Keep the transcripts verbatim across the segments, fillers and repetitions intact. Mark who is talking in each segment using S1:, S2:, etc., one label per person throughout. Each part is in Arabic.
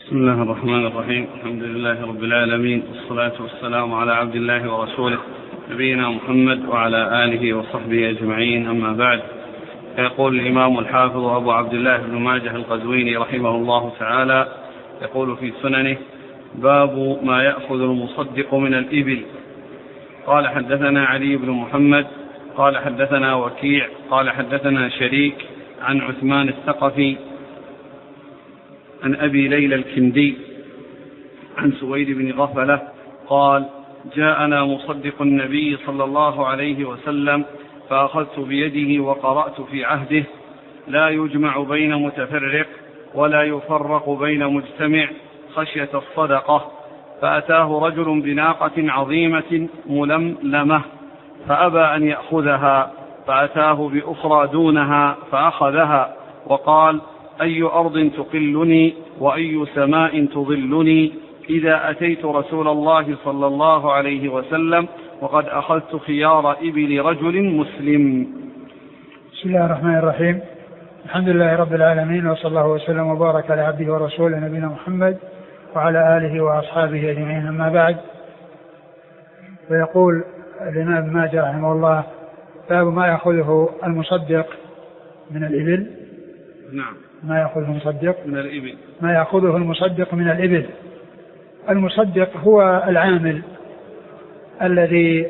S1: بسم الله الرحمن الرحيم. الحمد لله رب العالمين، والصلاة والسلام على عبد الله ورسوله نبينا محمد وعلى آله وصحبه أجمعين، أما بعد. يقول الإمام الحافظ أبو عبد الله بن ماجه القزويني رحمه الله تعالى، يقول في سننه: باب ما يأخذ المصدق من الإبل. قال حدثنا علي بن محمد قال حدثنا وكيع قال حدثنا شريك عن عثمان الثقفي عن أبي ليلى الكندي عن سويد بن غفلة قال: جاءنا مصدق النبي صلى الله عليه وسلم فأخذت بيده وقرأت في عهده: لا يجمع بين متفرق ولا يفرق بين مجتمع خشية الصدقة. فأتاه رجل بناقة عظيمة ململمة فأبى أن يأخذها، فأتاه بأخرى دونها فأخذها وقال: أي أرض تقلني وأي سماء تظلني إذا أتيت رسول الله صلى الله عليه وسلم وقد أخذت خيار إبل رجل مسلم.
S2: بسم الله الرحمن الرحيم. الحمد لله رب العالمين، وصلى الله وسلم وبارك على عبده ورسوله نبينا محمد وعلى آله وأصحابه أجمعين، أما بعد. ويقول الإمام ابن ماجه رحمه الله: باب ما يأخذه المصدق من الإبل.
S1: نعم.
S2: ما يأخذه المصدق
S1: من الإبل.
S2: ما يأخذه المصدق من الإبل. المصدق هو العامل الذي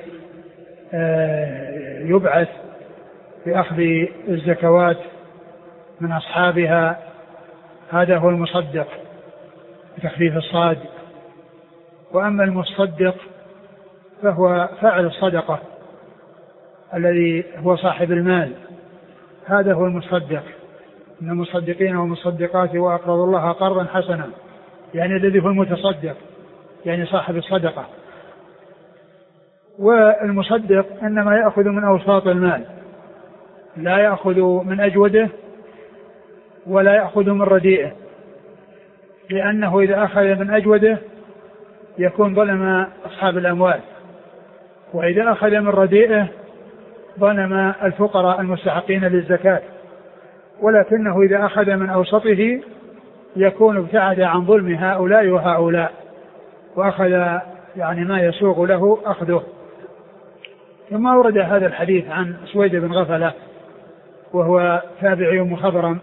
S2: يبعث بأخذ الزكوات من أصحابها، هذا هو المصدق بتخفيف الصاد. وأما المصدق فهو فاعل الصدقة الذي هو صاحب المال، هذا هو المصدق. إن المصدقين والمصدقات وأقرضوا الله قرضا حسنا، يعني الذي هو المتصدق، يعني صاحب الصدقة. والمصدق إنما يأخذ من أوساط المال، لا يأخذ من أجوده ولا يأخذ من رديئه، لأنه إذا أخذ من أجوده يكون ظلم أصحاب الأموال، وإذا أخذ من رديئه ظلم الفقراء المستحقين للزكاة. ولكنه إذا أخذ من أوسطه يكون ابتعد عن ظلم هؤلاء وهؤلاء، وأخذ يعني ما يسوغ له أخذه. ثم ورد هذا الحديث عن سويد بن غفلة وهو تابعي مخضرم،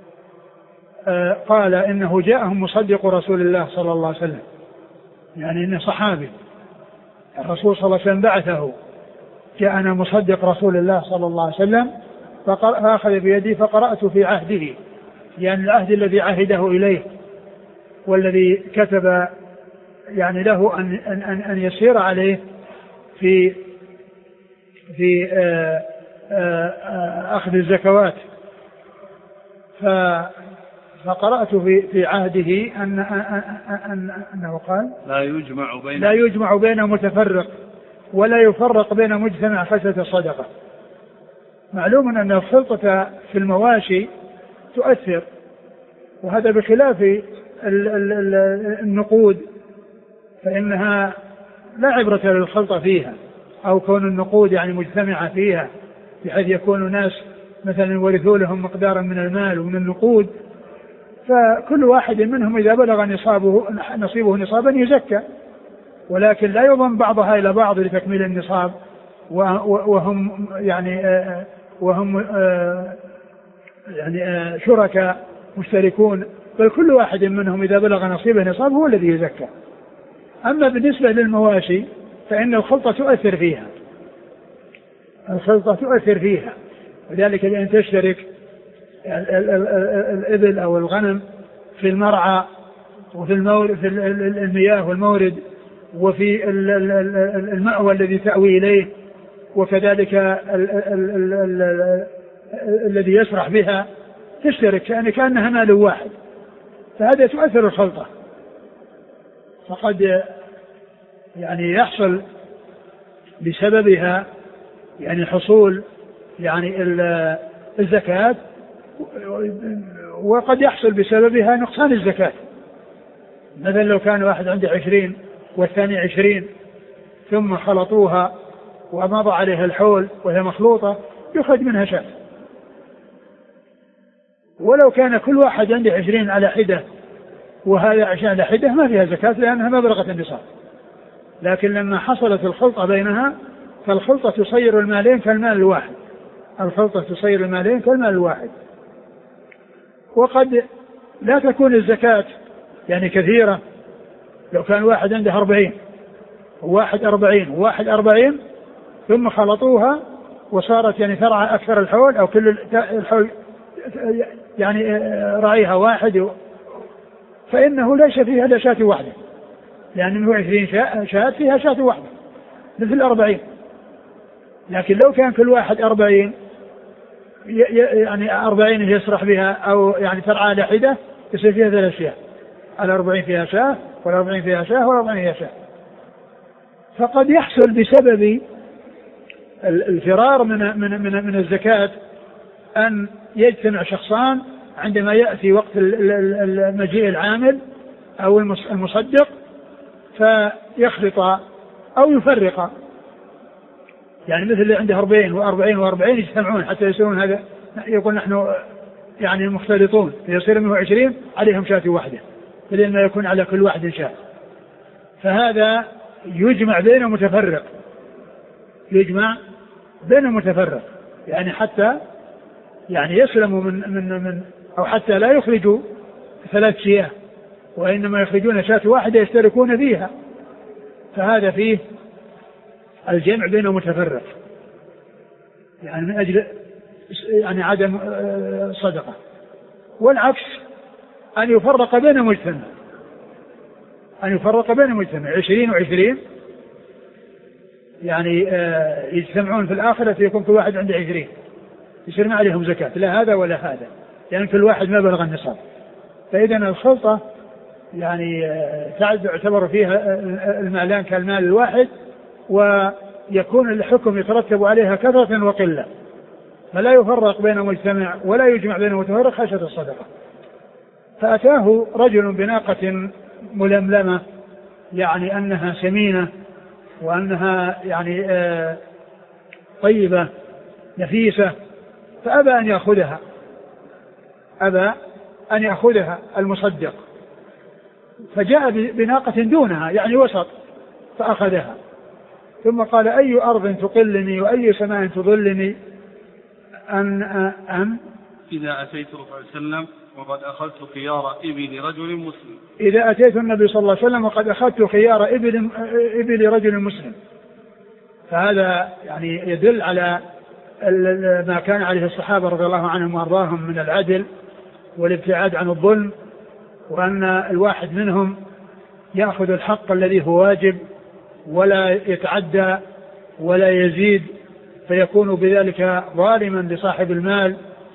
S2: قال إنه جاءهم مصدق رسول الله صلى الله عليه وسلم، يعني إنه صحابي. الرسول صلى الله عليه وسلم بعثه: جاءنا مصدق رسول الله صلى الله عليه وسلم فأخذ بيدي فقرأت في عهده، يعني العهد الذي عهده إليه والذي كتب يعني له أن, أن, أن يسير عليه في في آآ آآ أخذ الزكوات. فقرأت في في عهده أن أن أنه قال:
S1: لا يجمع بين
S2: لا يجمع بين متفرق ولا يفرق بين مجتمع خشية الصدقة. معلوم أن الخلطة في المواشي تؤثر، وهذا بخلاف النقود، فإنها لا عبرة للخلطة فيها، أو كون النقود يعني مجتمعة فيها، بحيث يكون ناس مثلا يورثوا لهم مقدارا من المال ومن النقود، فكل واحد منهم إذا بلغ نصابه نصيبه نصابا يزكى، ولكن لا يضم بعضها إلى بعض لتكميل النصاب، وهم يعني وهم يعني شركاء مشتركون، بل كل واحد منهم إذا بلغ نصيبه نصاب هو الذي يزكى. أما بالنسبة للمواشي فإن الخلطة تؤثر فيها، الخلطة تؤثر فيها، وذلك بأن تشترك الإبل أو الغنم في المرعى وفي المورد في المياه والمورد وفي المأوى الذي تأوي إليه، وكذلك ال ال ال ال ال الذي يسرح بها، تشترك يعني كأنها مال واحد، فهذا تؤثر الخلطة. فقد يعني يحصل بسببها يعني حصول يعني الزكاة، وقد يحصل بسببها نقصان الزكاة. مثلا لو كان واحد عنده عشرين والثاني عشرين ثم خلطوها ومضى عليها الحول وهي مخلوطة يخرج منها شاة. ولو كان كل واحد عنده عشرين على حدة وهذا عشان لحدة ما فيها زكاة لأنها ما بلغت النصاب. لكن لما حصلت الخلطة بينها فالخلطة تصير المالين كالمال الواحد، الخلطة تصير المالين كالمال الواحد. وقد لا تكون الزكاة يعني كثيرة، لو كان واحد عنده أربعين وواحد أربعين وواحد أربعين ثم خلطوها وصارت يعني ترعى أكثر الحول أو كل الحول يعني رعيها واحد، فإنه ليس فيها إلا شاة واحدة، لأن منه عشرين شاة فيها شاة واحدة مثل أربعين. لكن لو كان كل واحد أربعين يعني أربعين يسرح بها أو يعني ترعى لحدة يصير فيها ثلاث شاة، الأربعين فيها شاة والأربعين فيها شاة والأربعين فيها شاة. فقد يحصل بسبب الفرار من من من من الزكاة أن يجتمع شخصان عندما يأتي وقت المجيء العامل أو المصدق فيخلط أو يفرق، يعني مثل اللي عنده أربعين وأربعين وأربعين يجتمعون حتى يصيرون هذا يقول نحن يعني مختلطون، فيصير منه عشرين عليهم شاة واحدة بدل ما يكون على كل واحد شاة. فهذا يجمع بين متفرق، يجمع بين متفرق يعني حتى يعني يسلموا من من من أو حتى لا يخرجوا ثلاث شياه وإنما يخرجون شاة واحدة يشتركون فيها، فهذا فيه الجمع بين متفرق يعني من أجل يعني عدم صدقة. والعكس أن يفرق بين مجتمع، أن يفرق بين مجتمع عشرين وعشرين يعني يجتمعون في الآخرة يكون كل واحد عنده عشرين يصير ما عليهم زكاة لا هذا ولا هذا، يعني كل واحد ما بلغ النصاب. فإذا الخلطة يعني تعتبر فيها المالان كالمال الواحد، ويكون الحكم يترتب عليها كثرة وقلة، فلا يفرق بين مجتمع ولا يجمع بين متفرق خشية الصدقة. فأتاه رجل بناقة ململمة يعني أنها سمينة وأنها يعني آه طيبة نفيسة، فأبى أن يأخذها، أبى أن يأخذها المصدق، فجاء بناقة دونها يعني وسط فأخذها، ثم قال أي أرض تقلني وأي سماء تظلني أن أن
S1: إذا أتيت صلى الله عليه وسلم وقد أخذت خيار إبل رجل مسلم،
S2: إذا أتيت النبي صلى الله عليه وسلم وقد أخذت خيار إبل, إبل رجل مسلم. فهذا يعني يدل على ما كان عليه الصحابة رضي الله عنهم وأرضاهم من العدل والابتعاد عن الظلم، وأن الواحد منهم يأخذ الحق الذي هو واجب ولا يتعدى ولا يزيد فيكون بذلك ظالما لصاحب المال.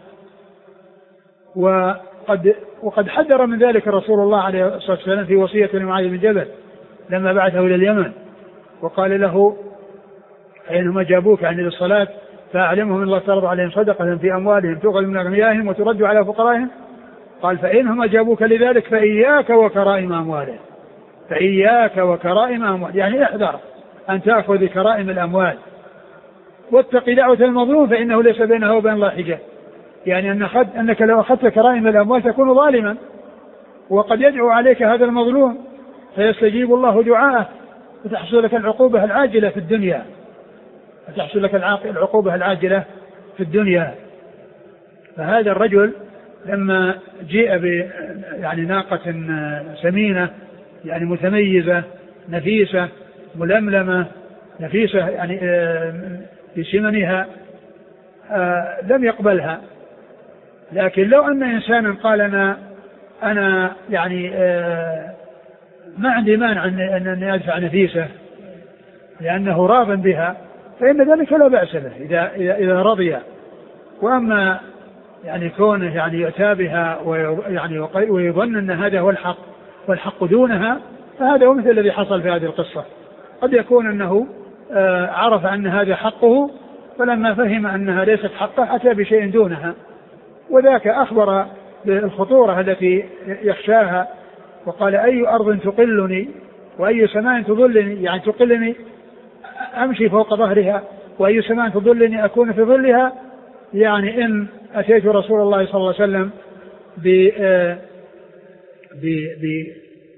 S2: وقد, وقد حذر من ذلك رسول الله عليه الصلاة والسلام في وصية لمعاذ بن جبل لما بعثه إلى اليمن وقال له حينما جابوك عن الصلاة فأعلمهم الله فرض عليهم صدقة في أموالهم تؤخذ من أغنيائهم وترد على فقرائهم، قال فإنهم أجابوك لذلك فإياك وكرائم أموالهم، فإياك وكرائم أموال يعني احذر أن تأخذ كرائم الأموال، واتق دعوة المظلوم فإنه ليس بينه وبين الله حجاب، يعني أن أخذ أنك لو أخذت كرائم الأموال تكون ظالما، وقد يدعو عليك هذا المظلوم فيستجيب الله دعاءه فتحصل لك العقوبة العاجلة في الدنيا، فتحصل لك العقوبة العاجلة في الدنيا. فهذا الرجل لما جيء ب يعني ناقة سمينة يعني متميزة نفيسة ململمة نفيسة يعني بسمنها لم يقبلها. لكن لو أن إنسانا قال أنا أنا يعني ما عندي مانع أن أدفع نفيسة لأنه راض بها فإن ذلك لا بأس به إذا إذا رضي. وأما يعني كونه يعني يؤتى بها ويعني ويظن أن هذا هو الحق والحق دونها فهذا هو مثل الذي حصل في هذه القصة. قد يكون أنه عرف أن هذا حقه فلما فهم أنها ليست حقه أتى بشيء دونها، وذاك أخبر بالخطورة التي يخشاها وقال أي أرض تقلني وأي سماء تظلني، يعني تقلني أمشي فوق ظهرها وأي سماء تظلني أكون في ظلها، يعني إن أتيت رسول الله صلى الله عليه وسلم ب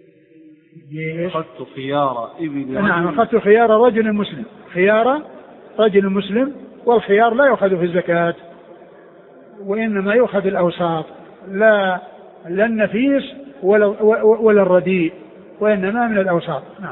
S1: أخذت خيار إبل
S2: نعم أخذت خيار رجل مسلم، خيار رجل مسلم، والخيار لا يؤخذ في الزكاة وإنما يؤخذ الأوساط، لا لا النفيس ولا, ولا الرديء، وإنما من الأوساط. نعم.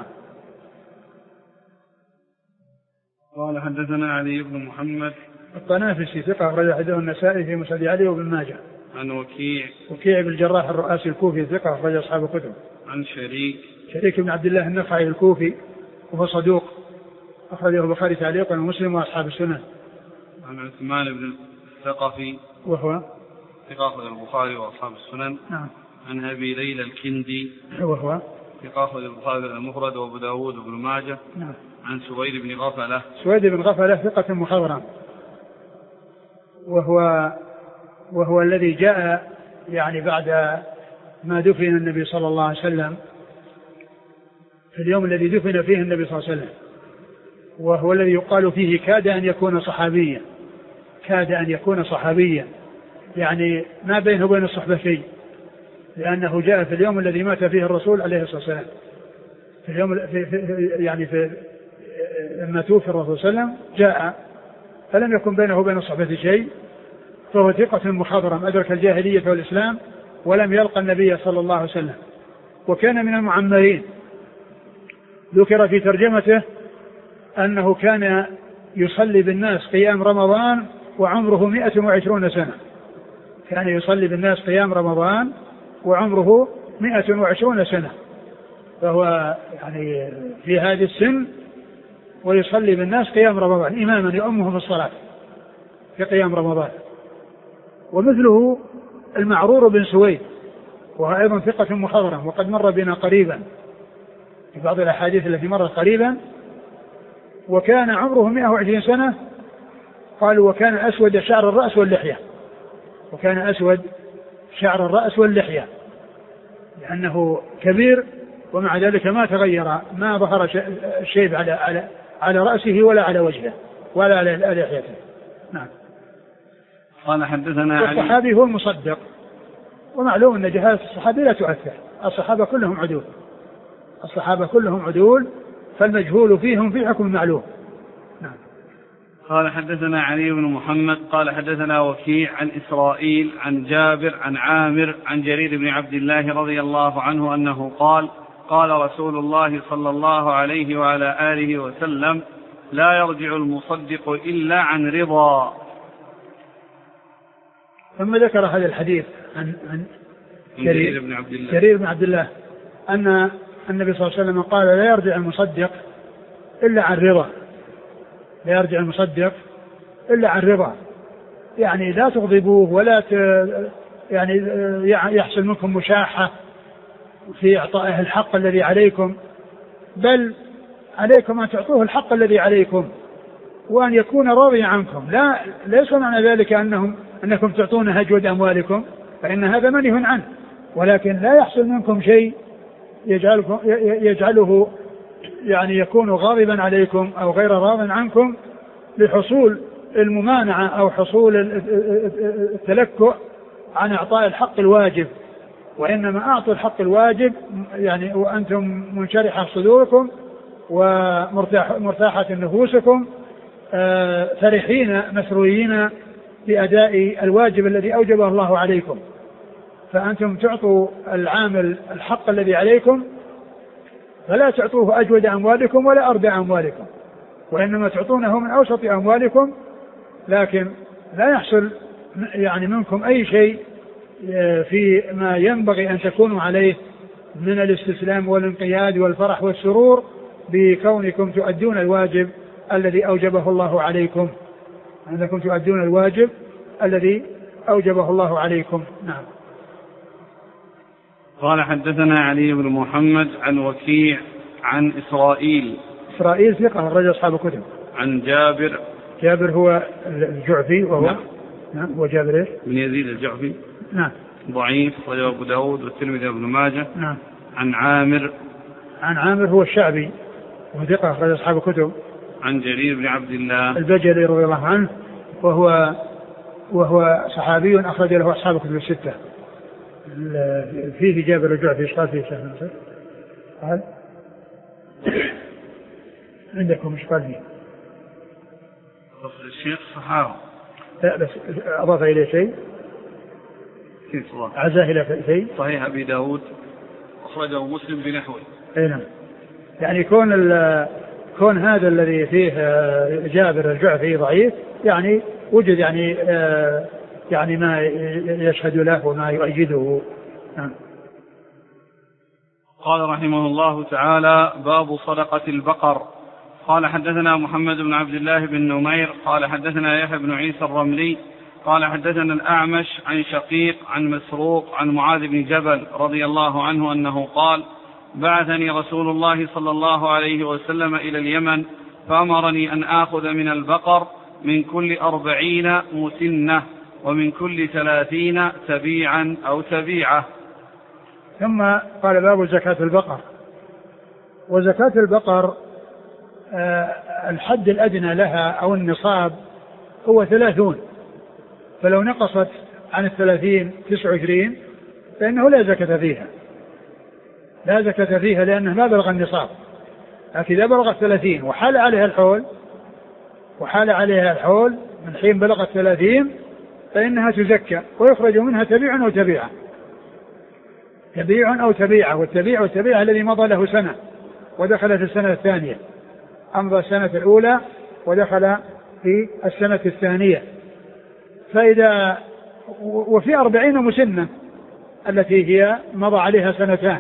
S1: قال حدثنا علي بن محمد
S2: الطنافسي ثقة أخرج حديثه النسائي في مسند علي وابن ماجه.
S1: عن وكيع
S2: وكيع بن الجراح الرؤاسي الكوفي ثقة أخرج أصحاب الكتب.
S1: عن شريك
S2: شريك بن عبد الله النخعي الكوفي وهو صدوق أخرجه البخاري تعليقا ومسلم وأصحاب السنن.
S1: عن عثمان بن الثقفي
S2: وهو
S1: ثقة أخرج البخاري وأصحاب السنن.
S2: نعم.
S1: عن أبي ليلى الكندي
S2: وهو
S1: ثقة أخرج البخاري المفرد وأبو داود وابن ماجه.
S2: نعم.
S1: عن سويد بن غفلة
S2: سويد بن غفلة ثقة مخضرم، وهو وهو الذي جاء يعني بعد ما دفن النبي صلى الله عليه وسلم، في اليوم الذي دفن فيه النبي صلى الله عليه وسلم، وهو الذي يقال فيه كاد أن يكون صحابيا، كاد أن يكون صحابيا، يعني ما بينه وبين الصحبة شيء، لأنه جاء في اليوم الذي مات فيه الرسول عليه الصلاة والسلام، في اليوم في في يعني في لما توفي الرسول صلى الله عليه وسلم جاء، فلم يكن بينه وبين الصحبة شيء، فهو ثقة مخضرم أدرك الجاهلية والإسلام ولم يلقى النبي صلى الله عليه وسلم، وكان من المعمرين. ذكر في ترجمته أنه كان يصلي بالناس قيام رمضان وعمره مئة وعشرون سنة، كان يصلي بالناس قيام رمضان وعمره مئة وعشرون سنة، فهو يعني في هذه السن ويصلي بالناس قيام رمضان إماما يؤمهم في الصلاة في قيام رمضان. ومثله المعرور بن سويد وهو أيضا ثقة مخضرم، وقد مر بنا قريبا في بعض الأحاديث التي مرت قريبا، وكان عمره مئة وعشرين سنة. قالوا وكان أسود شعر الرأس واللحية، وكان أسود شعر الرأس واللحية لأنه كبير، ومع ذلك ما تغير، ما ظهر الشيب على على على رأسه ولا على وجهه ولا على لحيته. نعم.
S1: قال حدثنا علي.
S2: الصحابي هو المصدق، ومعلوم أن جهالة الصحابي لا تؤثر، الصحابة كلهم عدول، الصحابة كلهم عدول، فالمجهول فيهم في حكم معلوم. نعم.
S1: قال حدثنا علي بن محمد قال حدثنا وكيع عن إسرائيل عن جابر عن عامر عن جرير بن عبد الله رضي الله عنه أنه قال قال رسول الله صلى الله عليه وعلى آله وسلم لا يرجع المصدق إلا عن رضا.
S2: ثم ذكر هذا الحديث عن عن
S1: جرير بن عبد الله
S2: جرير بن عبد الله أن النبي صلى الله عليه وسلم قال لا يرجع المصدق إلا عن رضا، لا يرجع المصدق إلا عن رضا، يعني لا تغضبوه ولا ت... يعني يحصل منكم مشاحة في إعطائه الحق الذي عليكم، بل عليكم أن تعطوه الحق الذي عليكم وأن يكون راضيا عنكم. لا ليس معنى ذلك أنهم أنكم تعطون هجود أموالكم، فإن هذا منهي عنه، ولكن لا يحصل منكم شيء يجعلكم يجعله يعني يكون غاضبا عليكم أو غير راض عنكم لحصول الممانعة أو حصول التلكؤ عن إعطاء الحق الواجب، وإنما أعطوا الحق الواجب يعني وأنتم منشرحة صدوركم ومرتاحة نفوسكم فرحين مسرورين بأداء الواجب الذي أوجبه الله عليكم، فأنتم تعطوا العامل الحق الذي عليكم، فلا تعطوه أجود أموالكم ولا أربع أموالكم، وإنما تعطونه من أوسط أموالكم، لكن لا يحصل يعني منكم أي شيء في ما ينبغي أن تكونوا عليه من الاستسلام والانقياد والفرح والسرور بكونكم تؤدون الواجب الذي أوجبه الله عليكم، أنكم تؤدون الواجب الذي أوجبه الله عليكم. نعم.
S1: قال حدثنا علي بن محمد عن وكيع عن إسرائيل
S2: إسرائيل ثقة أخرج أصحاب الكتب.
S1: عن جابر
S2: جابر هو الجعفي وهو نعم, نعم هو جابر إيش؟
S1: بن يزيد الجعفي
S2: نعم
S1: ضعيف رجل أبو داود والترمذي وابن ماجه.
S2: نعم.
S1: عن عامر
S2: عن عامر هو الشعبي وثقة أخرج أصحاب الكتب.
S1: عن جرير بن عبد الله
S2: البجلي رضي الله عنه وهو وهو صحابي أخرج له أصحاب الكتب الستة. فيه جاب الرجوع في إشغال فيه شيخ ناصر قال عندكم إشغال فيه
S1: الشيخ صحاوي
S2: لا بس أضاف إليه شيء عزاه إلى شيء
S1: صحيح أبي داود أخرجه مسلم بنحوه.
S2: أي نعم. يعني كون كون هذا الذي فيه جابر الجعفي ضعيف يعني وجد يعني يعني ما يشهد له وما يؤيده. نعم.
S1: قال رحمه الله تعالى باب صدقة البقر. قال حدثنا محمد بن عبد الله بن نمير قال حدثنا يحيى بن عيسى الرملي قال حدثنا الأعمش عن شقيق عن مسروق عن معاذ بن جبل رضي الله عنه أنه قال بعثني رسول الله صلى الله عليه وسلم إلى اليمن فأمرني أن آخذ من البقر من كل أربعين مسنة ومن كل ثلاثين تبيعا أو تبيعة.
S2: ثم قال باب زكاة البقر. وزكاة البقر آه الحد الأدنى لها أو النصاب هو ثلاثون، فلو نقصت عن الثلاثين تسع وعشرين فإنه لا زكاة فيها لا زكاة فيها لأنه ما بلغ النصاب. لكن إذا بلغت ثلاثين وحال عليها الحول وحال عليها الحول من حين بلغت ثلاثين فإنها تزكى ويخرج منها تبيع أو تبيعة تبيع أو تبيعة والتبيع والتبيعة الذي مضى له سنة ودخل في السنة الثانية، أمضى السنة الأولى ودخل في السنة الثانية. فإذا وفي أربعين مسنة التي هي مضى عليها سنتان،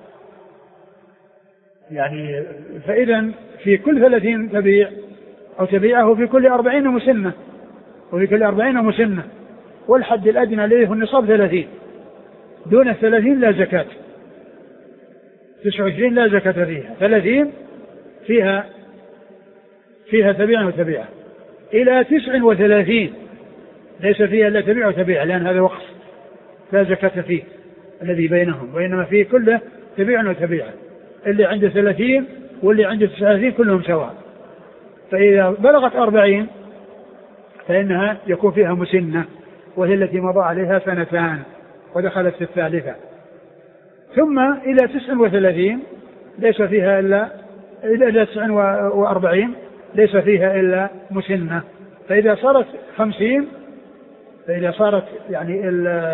S2: يعني فإذا في كل ثلاثين تبيع أو تبيعه في كل أربعين مسنة وفي كل أربعين مسنة، والحد الأدنى عليه النصاب ثلاثين، دون الثلاثين لا زكاة، تسع وعشرين لا زكاة فيها، ثلاثين فيها فيها تبيع وتبيعة، إلى تسع وثلاثين ليس فيها إلا تبيع وتبيع لأن هذا وقت لا زكاة فيه الذي بينهم، وإنما فيه كله تبيع وتبيعة، اللي عنده ثلاثين واللي عنده تسعة وثلاثين كلهم سواء. فإذا بلغت أربعين فإنها يكون فيها مسنة وهي التي مضى عليها سنتان ودخلت في الثالثة. ثم إلى تسع وثلاثين ليس فيها إلا إلى تسع وأربعين ليس فيها إلا مسنة. فإذا صارت خمسين فإذا صارت يعني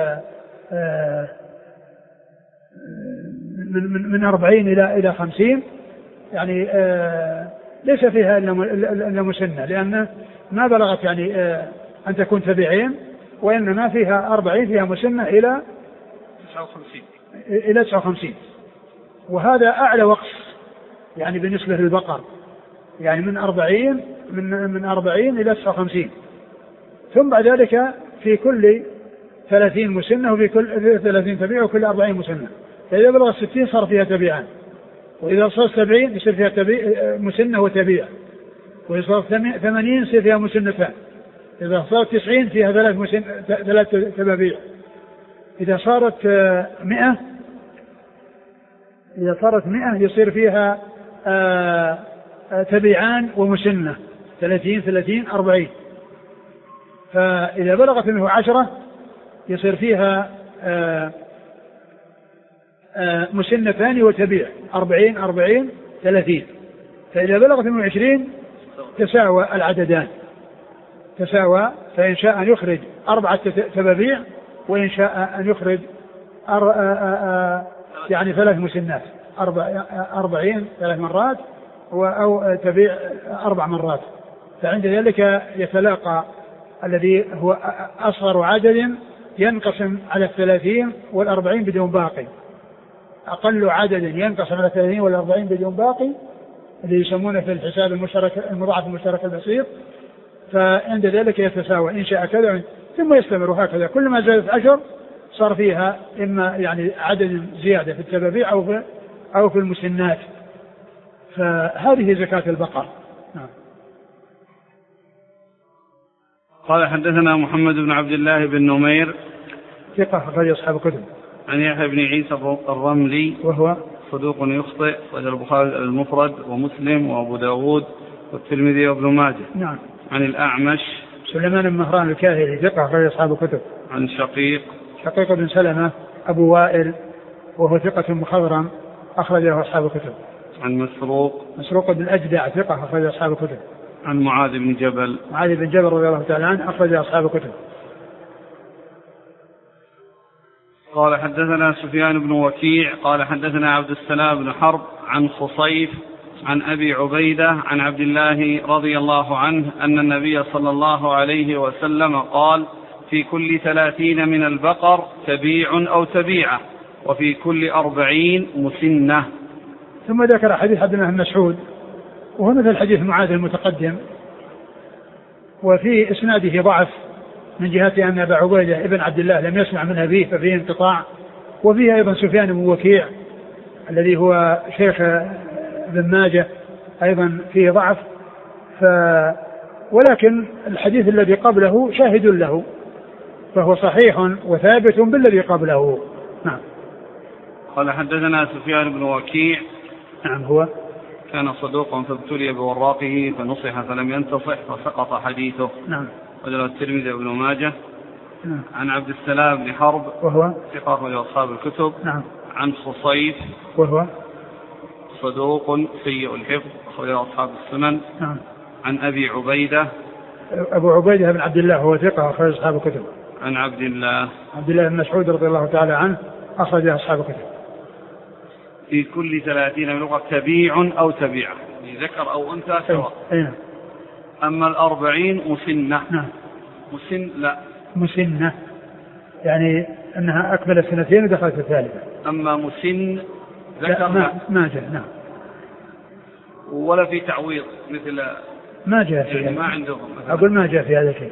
S2: من من من أربعين إلى إلى خمسين يعني ليس فيها إلا مسنة، لأن ما بلغت يعني أن تكون تبيعين، وإنما فيها أربعين فيها مسنة إلى
S1: تسعة وخمسين
S2: إلى تسعة وخمسين، وهذا أعلى وقت يعني بالنسبة للبقر، يعني من أربعين من من أربعين إلى تسعة وخمسين. ثم بعد ذلك في كل ثلاثين مسنة وفي كل ثلاثين تبيع وكل أربعين مسنة. فإذا بلغ الستين صار فيها تبيعان، وإذا صار سبعين يصير فيها تبيع مسنة وتبيع، وإذا صار ثمانين يصير فيها مسنتان، إذا صار تسعين فيها ثلاث مسن ثلاث تبابيع، إذا صارت مئة إذا صارت مئة يصير فيها آآ آآ تبيعان ومسنة، ثلاثين ثلاثين أربعين. فإذا بلغت منه عشرة يصير فيها آآ آآ مسنتان وتبيع، أربعين أربعين ثلاثين. فإذا بلغت منه عشرين تساوى العددان تساوى، فإن شاء أن يخرج أربعة تبابيع وإن شاء أن يخرج أر... آ... آ... يعني ثلاث مسنات، أربع... أربعين ثلاث مرات أو تبيع أربع مرات. فعند ذلك يتلاقى الذي هو أصغر عدد ينقسم على الثلاثين والأربعين بدون باقي، أقل عدد ينقسم على الثلاثين والأربعين بدون باقي، اللي يسمونه في الحساب المشترك المضاعف المشترك البسيط. فعند ذلك يتساوى إن شاء كذا ثم يستمر هكذا، كل ما زادت عشر صار فيها إما يعني عدد زيادة في التبابيع أو في أو في المسنات. فهذه زكاة البقر. نعم.
S1: قال حدثنا محمد بن عبد الله بن نمير
S2: ثقة أخرج أصحاب الكتب.
S1: عن يحيى بن عيسى الرملي
S2: وهو
S1: صدوق يخطئ، أخرج البخاري المفرد ومسلم وأبو داود والترمذي وابن ماجه.
S2: نعم.
S1: عن الأعمش
S2: سليمان بن مهران الكاهلي ثقة أخرج أصحاب الكتب.
S1: عن شقيق
S2: شقيق بن سلمة أبو وائل وهو ثقة مخضرم أخرج له أصحاب الكتب.
S1: عن مسروق
S2: مسروق بن الأجدع ثقة أخرج أصحاب الكتب.
S1: عن معاذ بن جبل
S2: معاذ بن جبل رضي الله تعالى عنه أخرج أصحاب الكتب.
S1: قال حدثنا سفيان بن وكيع قال حدثنا عبد السلام بن حرب عن خصيف عن أبي عبيدة عن عبد الله رضي الله عنه أن النبي صلى الله عليه وسلم قال في كل ثلاثين من البقر تبيع أو تبيعة وفي كل أربعين مسنة.
S2: ثم ذكر حديث عبد الله بن مسعود وهو مثل حديث معاذ المتقدم وفي إسناده ضعف من جهة أن أبا عبيدة ابن عبد الله لم يسمع من أبيه ففيه انقطاع، وفيه أيضا سفيان بن وكيع الذي هو شيخ ابن ماجه أيضا فيه ضعف، ف ولكن الحديث الذي قبله شاهد له فهو صحيح وثابت بالذي قبله. نعم.
S1: قال حدثنا سفيان بن وكيع
S2: نعم هو
S1: كان صدوقا فابتلي بوراقه فنصح فلم ينتصح فسقط حديثه.
S2: نعم.
S1: وجل الترمذي وابن ماجه.
S2: نعم.
S1: عن عبد السلام بن حرب
S2: وهو
S1: ثقة لأصحاب الكتب.
S2: نعم.
S1: عن خصيف
S2: وهو
S1: صدوق سيء الحفظ أخرج أصحاب السنن.
S2: نعم.
S1: عن أبي عبيدة
S2: أبو عبيدة بن عبد الله هو ثقة أخرج أصحاب الكتب.
S1: عن عبد الله
S2: عبد الله بن مسعود رضي الله تعالى عنه أخرج أصحاب الكتب.
S1: في كل ثلاثين من لغة تبيع أو تبيعة ذكر أو أنثى سواء.
S2: أيه.
S1: أما الأربعين مسنة.
S2: نعم.
S1: مسن لا
S2: مسنة يعني أنها أكملت سنتين ودخلت الثالثة.
S1: أما مسن ذكر
S2: ما, ما جاء. نعم.
S1: ولا في تعويض مثل
S2: ما جاء في
S1: يعني ما عندهم مثلا.
S2: أقول ما جاء في هذا الشيء.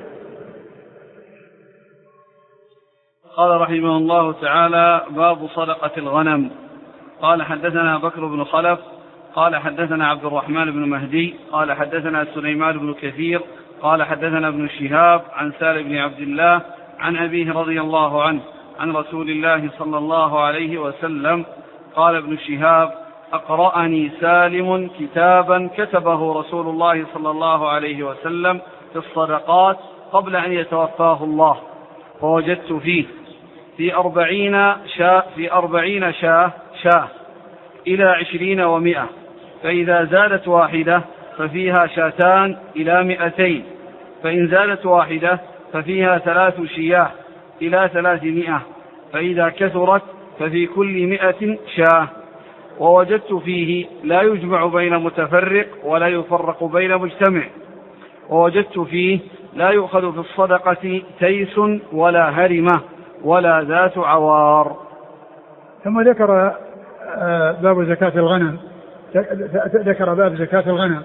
S1: قال رحمه الله تعالى باب صدقة الغنم. قال حدثنا بكر بن خلف قال حدثنا عبد الرحمن بن مهدي قال حدثنا سليمان بن كثير قال حدثنا ابن شهاب عن سالم بن عبد الله عن أبيه رضي الله عنه عن رسول الله صلى الله عليه وسلم قال ابن شهاب أقرأني سالم كتابا كتبه رسول الله صلى الله عليه وسلم في الصدقات قبل أن يتوفاه الله فوجدت فيه في أربعين شاة في أربعين شاة شاة إلى عشرين ومئة، فإذا زادت واحدة ففيها شاتان إلى مئتين، فإن زادت واحدة ففيها ثلاث شياه إلى ثلاثمائة، فإذا كثرت ففي كل مئة شاه. ووجدت فيه لا يجمع بين متفرق ولا يفرق بين مجتمع، ووجدت فيه لا يؤخذ في الصدقة تيس ولا هرمة ولا ذات عوار.
S2: ثم ذكر باب زكاة الغنم، ذكر باب زكاة الغنم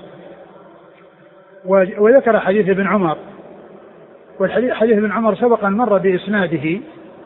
S2: وذكر حديث ابن عمر، والحديث حديث ابن عمر سبقا مر بإسناده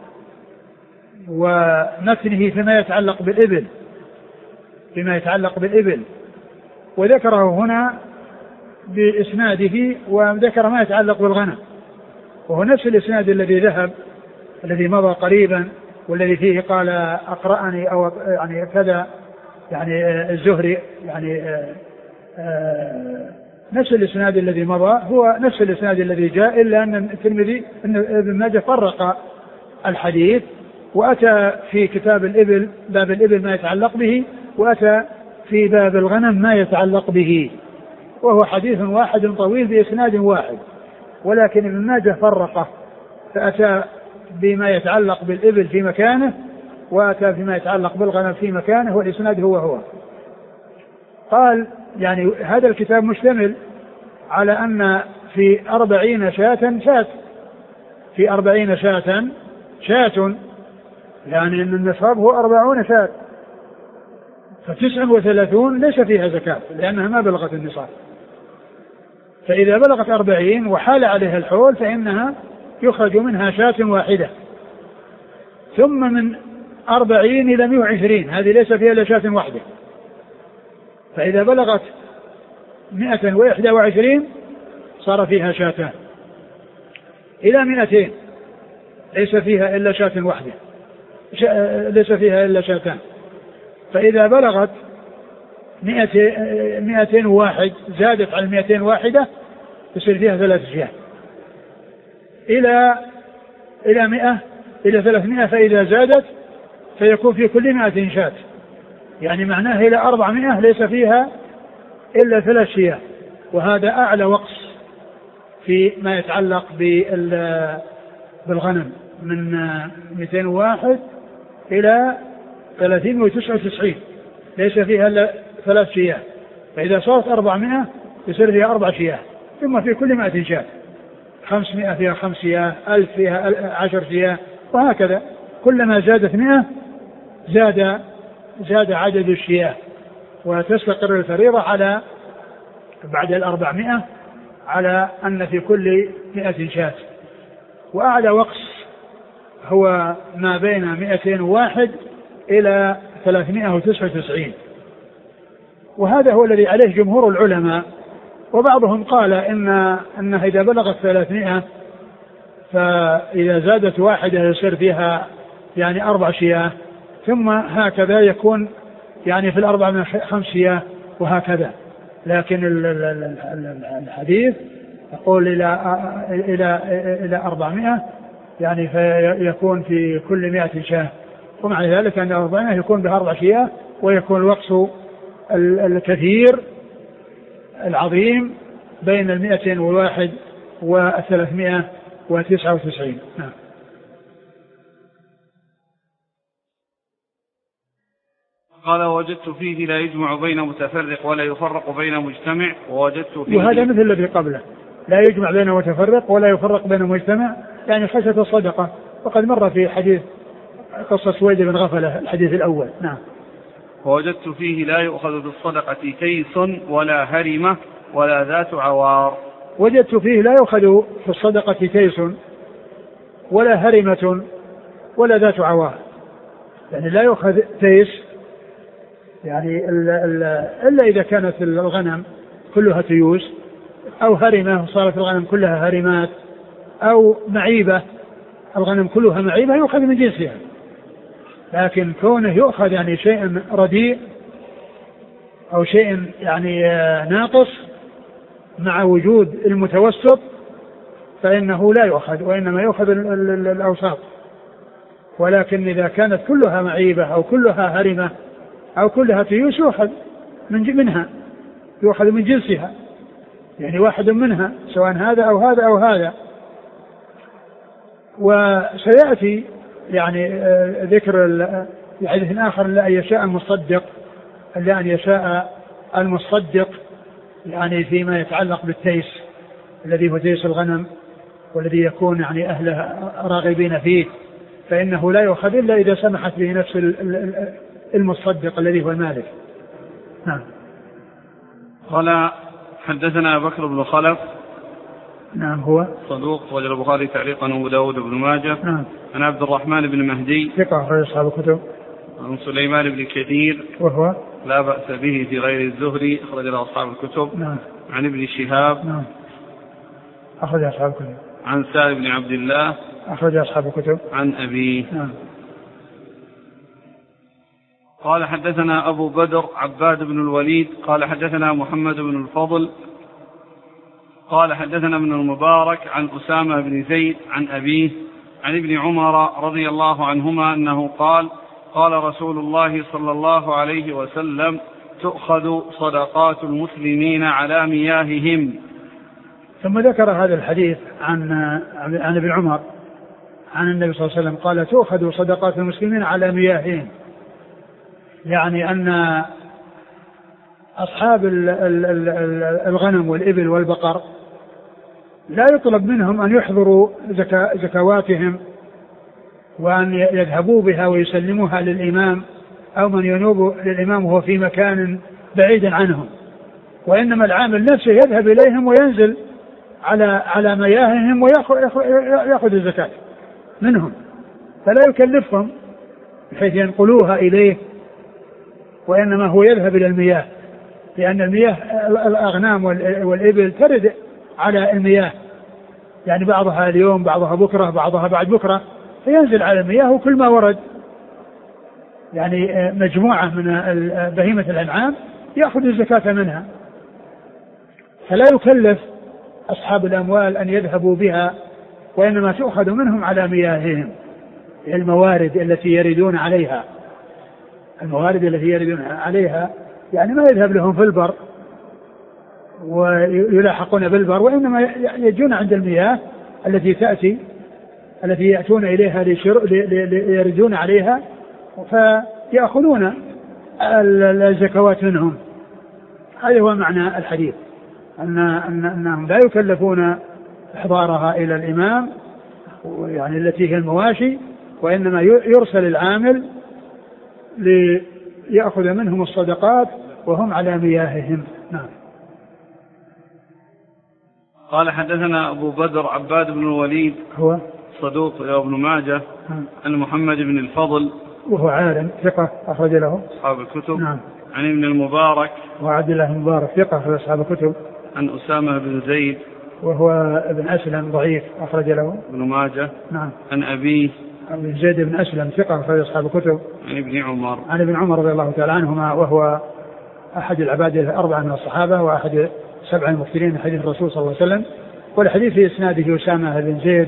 S2: ومتنه فيما يتعلق بالإبل فيما يتعلق بالإبل وذكره هنا بإسناده وذكر ما يتعلق بالغنم، وهو نفس الإسناد الذي ذهب الذي مضى قريبا والذي فيه قال أقرأني أو يعني كذا يعني الزهري يعني آآ آآ نفس الإسناد الذي مضى هو نفس الإسناد الذي جاء، إلا أن الترمذي أن ابن ماجه فرق الحديث وأتى في كتاب الإبل باب الإبل ما يتعلق به، وأتى في باب الغنم ما يتعلق به، وهو حديث واحد طويل بإسناد واحد، ولكن ابن ماجه فرقه فأتى بما يتعلق بالإبل في مكانه وأتى بما يتعلق بالغنم في مكانه، والإسناد هو هو. قال يعني هذا الكتاب مشتمل على أن في أربعين شاة شاة في أربعين شاة شاة يعني أن النصاب هو أربعون شاة، فتسع وثلاثون ليس فيها زكاة لأنها ما بلغت النصاب، فإذا بلغت أربعين وحال عليها الحول فإنها يخرج منها شاة واحدة، ثم من أربعين إلى مئة وعشرين هذه ليس فيها إلا شاة واحدة، فإذا بلغت مئة وإحدى وعشرين صار فيها شاتان، إلى مئتين ليس فيها إلا شاة واحدة ليس فيها إلا شاتان، فإذا بلغت مئتين واحد زادت على مئتين واحدة يصير فيها ثلاث شياه إلى إلى مئة إلى ثلاثمائة، فإذا زادت فيكون في كل مائة شاة، يعني معناه إلى أربعمائة ليس فيها إلا ثلاث شياه، وهذا أعلى وقص في ما يتعلق بالغنم، من مئتين وواحد إلى ثلاثين وتسعة وتسعين ليس فيها إلا ثلاث شياه، فإذا صارت أربعمائة يصير فيها أربع شياه، ثم في كل مائة شاة خمسمائة فيها خمس شياه، ألف فيها عشر شياه، وهكذا كلما زادت مئة زاد زاد عدد الشياه، وتستقر الفريضة على بعد الأربعمائة على أن في كل مئة شاة. وأعلى وقص هو ما بين مئتين وواحد إلى ثلاثمائة وتسعة وتسعين، وهذا هو الذي عليه جمهور العلماء. وبعضهم قال إن أنها إذا بلغت ثلاثمائة فإذا زادت واحدة يصير فيها يعني أربع شياه، ثم هكذا يكون يعني في الأربع من خمس شياه وهكذا. لكن الحديث يقول إلى إلى إلى أربعمائة، يعني فيكون في كل مائة شاه، ومع ذلك أن أربعمائة يكون بها أربع شياه، ويكون الوقص الكثير العظيم بين المئتين والواحد والثلاثمائة وتسعة وتسعين. نعم.
S1: قال وجدت فيه لا يجمع بين متفرق ولا يفرق بين مجتمع، ووجدت فيه
S2: وهذا مثل الذي قبله، لا يجمع بين متفرق ولا يفرق بين مجتمع، يعني خشية الصدقة، وقد مر في حديث قصة سويد بن غفلة الحديث الأول. نعم.
S1: ووجدت فيه لا يؤخذ بالصدقة كيس ولا هرمة ولا ذات عوار.
S2: وجدت فيه لا يؤخذ في الصدقة كيس ولا هرمة ولا ذات عوار، يعني لا يؤخذ كيس يعني إلا إذا كانت الغنم كلها تيوس، أو هرمة صارت الغنم كلها هرمات، أو معيبة الغنم كلها معيبة يؤخذ من جنسها. لكن كونه يؤخذ يعني شيء رديء أو شيء يعني ناقص مع وجود المتوسط فإنه لا يؤخذ، وإنما يؤخذ الأوساط. ولكن إذا كانت كلها معيبة أو كلها هرمة أو كلها تيوس يؤخذ من منها، يؤخذ من جنسها، يعني واحد منها سواء هذا أو هذا أو هذا. وسيأتي يعني ذكر الحديث آخر لا أن يشاء المصدق لا أن يشاء المصدق يعني فيما يتعلق بالتيس الذي هو تيس الغنم، والذي يكون يعني أهله راغبين فيه، فإنه لا يؤخذ إلا إذا سمحت به نفس المصدق الذي هو المالك. نعم.
S1: قال حدثنا بكر بن خلف.
S2: نعم. هو
S1: صدوق وجل البخاري تعليقا وابو داود بن ماجه.
S2: نعم.
S1: عن عبد الرحمن بن مهدي
S2: ثقة أخرج أصحاب الكتب.
S1: عن سليمان بن كثير
S2: وهو
S1: لا بأس به في غير الزهري أخرج له أصحاب الكتب.
S2: نعم.
S1: عن ابن شهاب.
S2: نعم. أخرج أصحاب الكتب.
S1: عن سالم بن عبد الله
S2: أخرج أصحاب الكتب.
S1: عن أبيه.
S2: نعم.
S1: قال حدثنا أبو بدر عباد بن الوليد قال حدثنا محمد بن الفضل قال حدثنا ابن المبارك عن أسامة بن زيد عن أبيه عن ابن عمر رضي الله عنهما أنه قال قال رسول الله صلى الله عليه وسلم تؤخذ صدقات المسلمين على مياههم.
S2: ثم ذكر هذا الحديث عن عن ابن عمر عن النبي صلى الله عليه وسلم قال تؤخذ صدقات المسلمين على مياههم، يعني أن أصحاب الغنم والإبل والبقر لا يطلب منهم أن يحضروا زكواتهم وأن يذهبوا بها ويسلموها للإمام أو من ينوب للإمام وهو في مكان بعيد عنهم، وإنما العامل نفسه يذهب إليهم وينزل على على مياههم ويأخذ الزكاة منهم، فلا يكلفهم بحيث ينقلوها إليه، وإنما هو يذهب إلى المياه، لأن المياه الأغنام والإبل ترد على المياه، يعني بعضها اليوم بعضها بكرة بعضها بعد بكرة، فينزل على المياه وكل ما ورد يعني مجموعة من بهيمة الأنعام يأخذ الزكاة منها، فلا يكلف أصحاب الأموال أن يذهبوا بها، وإنما تؤخذ منهم على مياههم. الموارد التي يردون عليها، الموارد التي يردون عليها يعني ما يذهب لهم في البر ويلاحقون بالبر، وإنما يجون عند المياه التي تأتي التي يأتون إليها ليردون عليها فيأخذون الزكوات منهم. هذا هو معنى الحديث، أن أنهم لا يكلفون إحضارها إلى الإمام يعني التي هي المواشي، وإنما يرسل العامل ليأخذ منهم الصدقات وهم على مياههم. نعم.
S1: قال حدثنا أبو بدر عباد بن الوليد
S2: هو
S1: صدوق ابن ماجه عن محمد بن الفضل
S2: وهو عالم ثقة أخرج له
S1: أصحاب الكتب.
S2: نعم.
S1: عن ابن المبارك
S2: وعبد الله بن المبارك ثقة أخرج أصحاب الكتب.
S1: عن أسامة بن زيد
S2: وهو ابن أسلم ضعيف أخرج له
S1: ابن ماجه.
S2: نعم.
S1: عن أبيه
S2: ابن زيد بن أسلم ثقة أخرج أصحاب الكتب.
S1: عن ابن عمر
S2: عن ابن عمر رضي الله تعالى عنهما وهو أحد العباد الأربعة من الصحابة وأحد سبع المكثرين من حديث الرسول صلى الله عليه وسلم. والحديث في إسناده أسامة بن زيد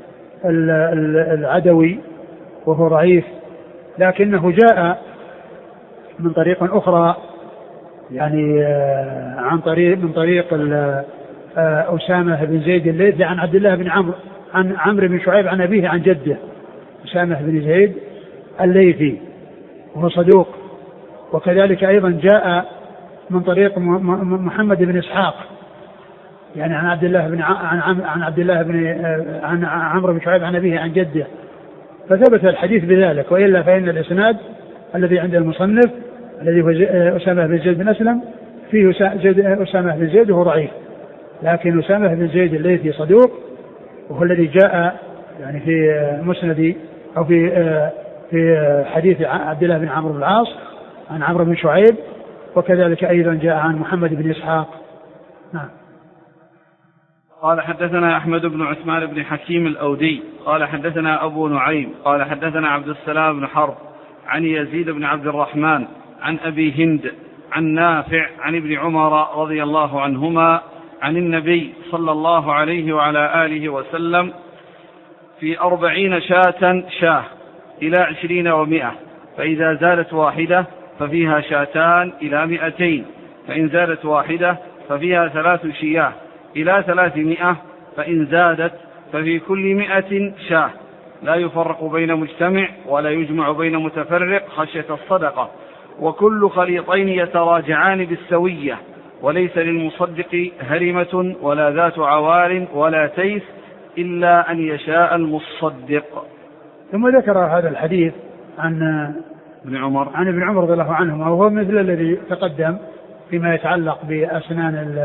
S2: العدوي وهو ضعيف، لكنه جاء من طريق أخرى يعني عن طريق من طريق أسامة بن زيد الليثي عن عبد الله بن عمرو عن عمرو بن شعيب عن أبيه عن جده أسامة بن زيد الليثي وهو صدوق. وكذلك أيضا جاء من طريق محمد بن إسحاق يعني عن عبد الله بن عن عن عبد الله بن عن عمرو بن شعيب عن أبيه عن جده، فثبت الحديث بذلك. وإلا فإن الإسناد الذي عند المصنف الذي هو أسامة بن زيد بن أسلم فيه أسامة بن زيد وهو ضعيف، لكن أسامة بن زيد الليثي صدوق وهو الذي جاء يعني في مسند أو في في حديث عبد الله بن عمرو بن العاص عن عمرو بن شعيب، وكذلك أيضا جاء عن محمد بن إسحاق. نعم.
S1: قال حدثنا أحمد بن عثمان بن حكيم الأودي قال حدثنا أبو نعيم قال حدثنا عبد السلام بن حرب عن يزيد بن عبد الرحمن عن أبي هند عن نافع عن ابن عمر رضي الله عنهما عن النبي صلى الله عليه وعلى آله وسلم في أربعين شاة شاه إلى عشرين ومئة، فإذا زالت واحدة ففيها شاتان إلى مئتين، فإن زالت واحدة ففيها ثلاث شياه إلى ثلاثمائة، فإن زادت ففي كل مئة شاه، لا يفرق بين مجتمع ولا يجمع بين متفرق خشية الصدقة، وكل خليطين يتراجعان بالسوية، وليس للمصدق هرمة ولا ذات عوار ولا تيس إلا أن يشاء المصدق.
S2: ثم ذكر هذا الحديث عن
S1: ابن عمر
S2: عن ابن عمر رضي الله عنهما وهو مثل الذي تقدم فيما يتعلق بأسنان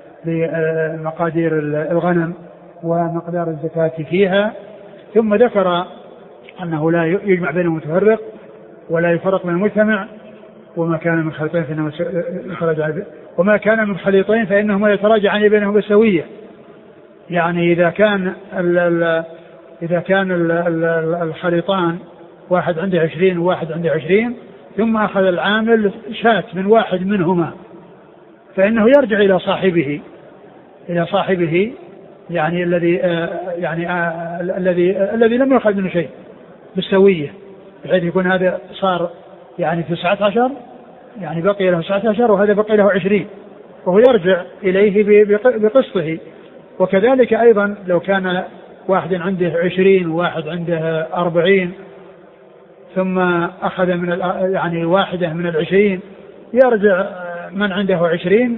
S2: بمقادير الغنم ومقدار الزكاة فيها. ثم ذكر أنه لا يجمع بين المتفرق ولا يفرق بين المجتمع، وما كان من خليطين فإنه يتراجع وما كان من خليطين فإنهما يتراجعان بينهم بالسوية. يعني إذا كان ال ال إذا كان ال ال الخليطان واحد عنده عشرين وواحد عنده عشرين ثم أخذ العامل شاة من واحد منهما فإنه يرجع إلى صاحبه إلى صاحبه يعني الذي يعني الذي الذي لم يأخذ منه شيء بالسوية، بحيث يكون هذا صار يعني تسعة عشر يعني بقي له تسعة عشر وهذا بقي له عشرين، وهو يرجع إليه بقسطه. وكذلك أيضا لو كان واحد عنده عشرين وواحد عنده أربعين ثم أخذ من يعني واحدة من العشرين يرجع من عنده عشرين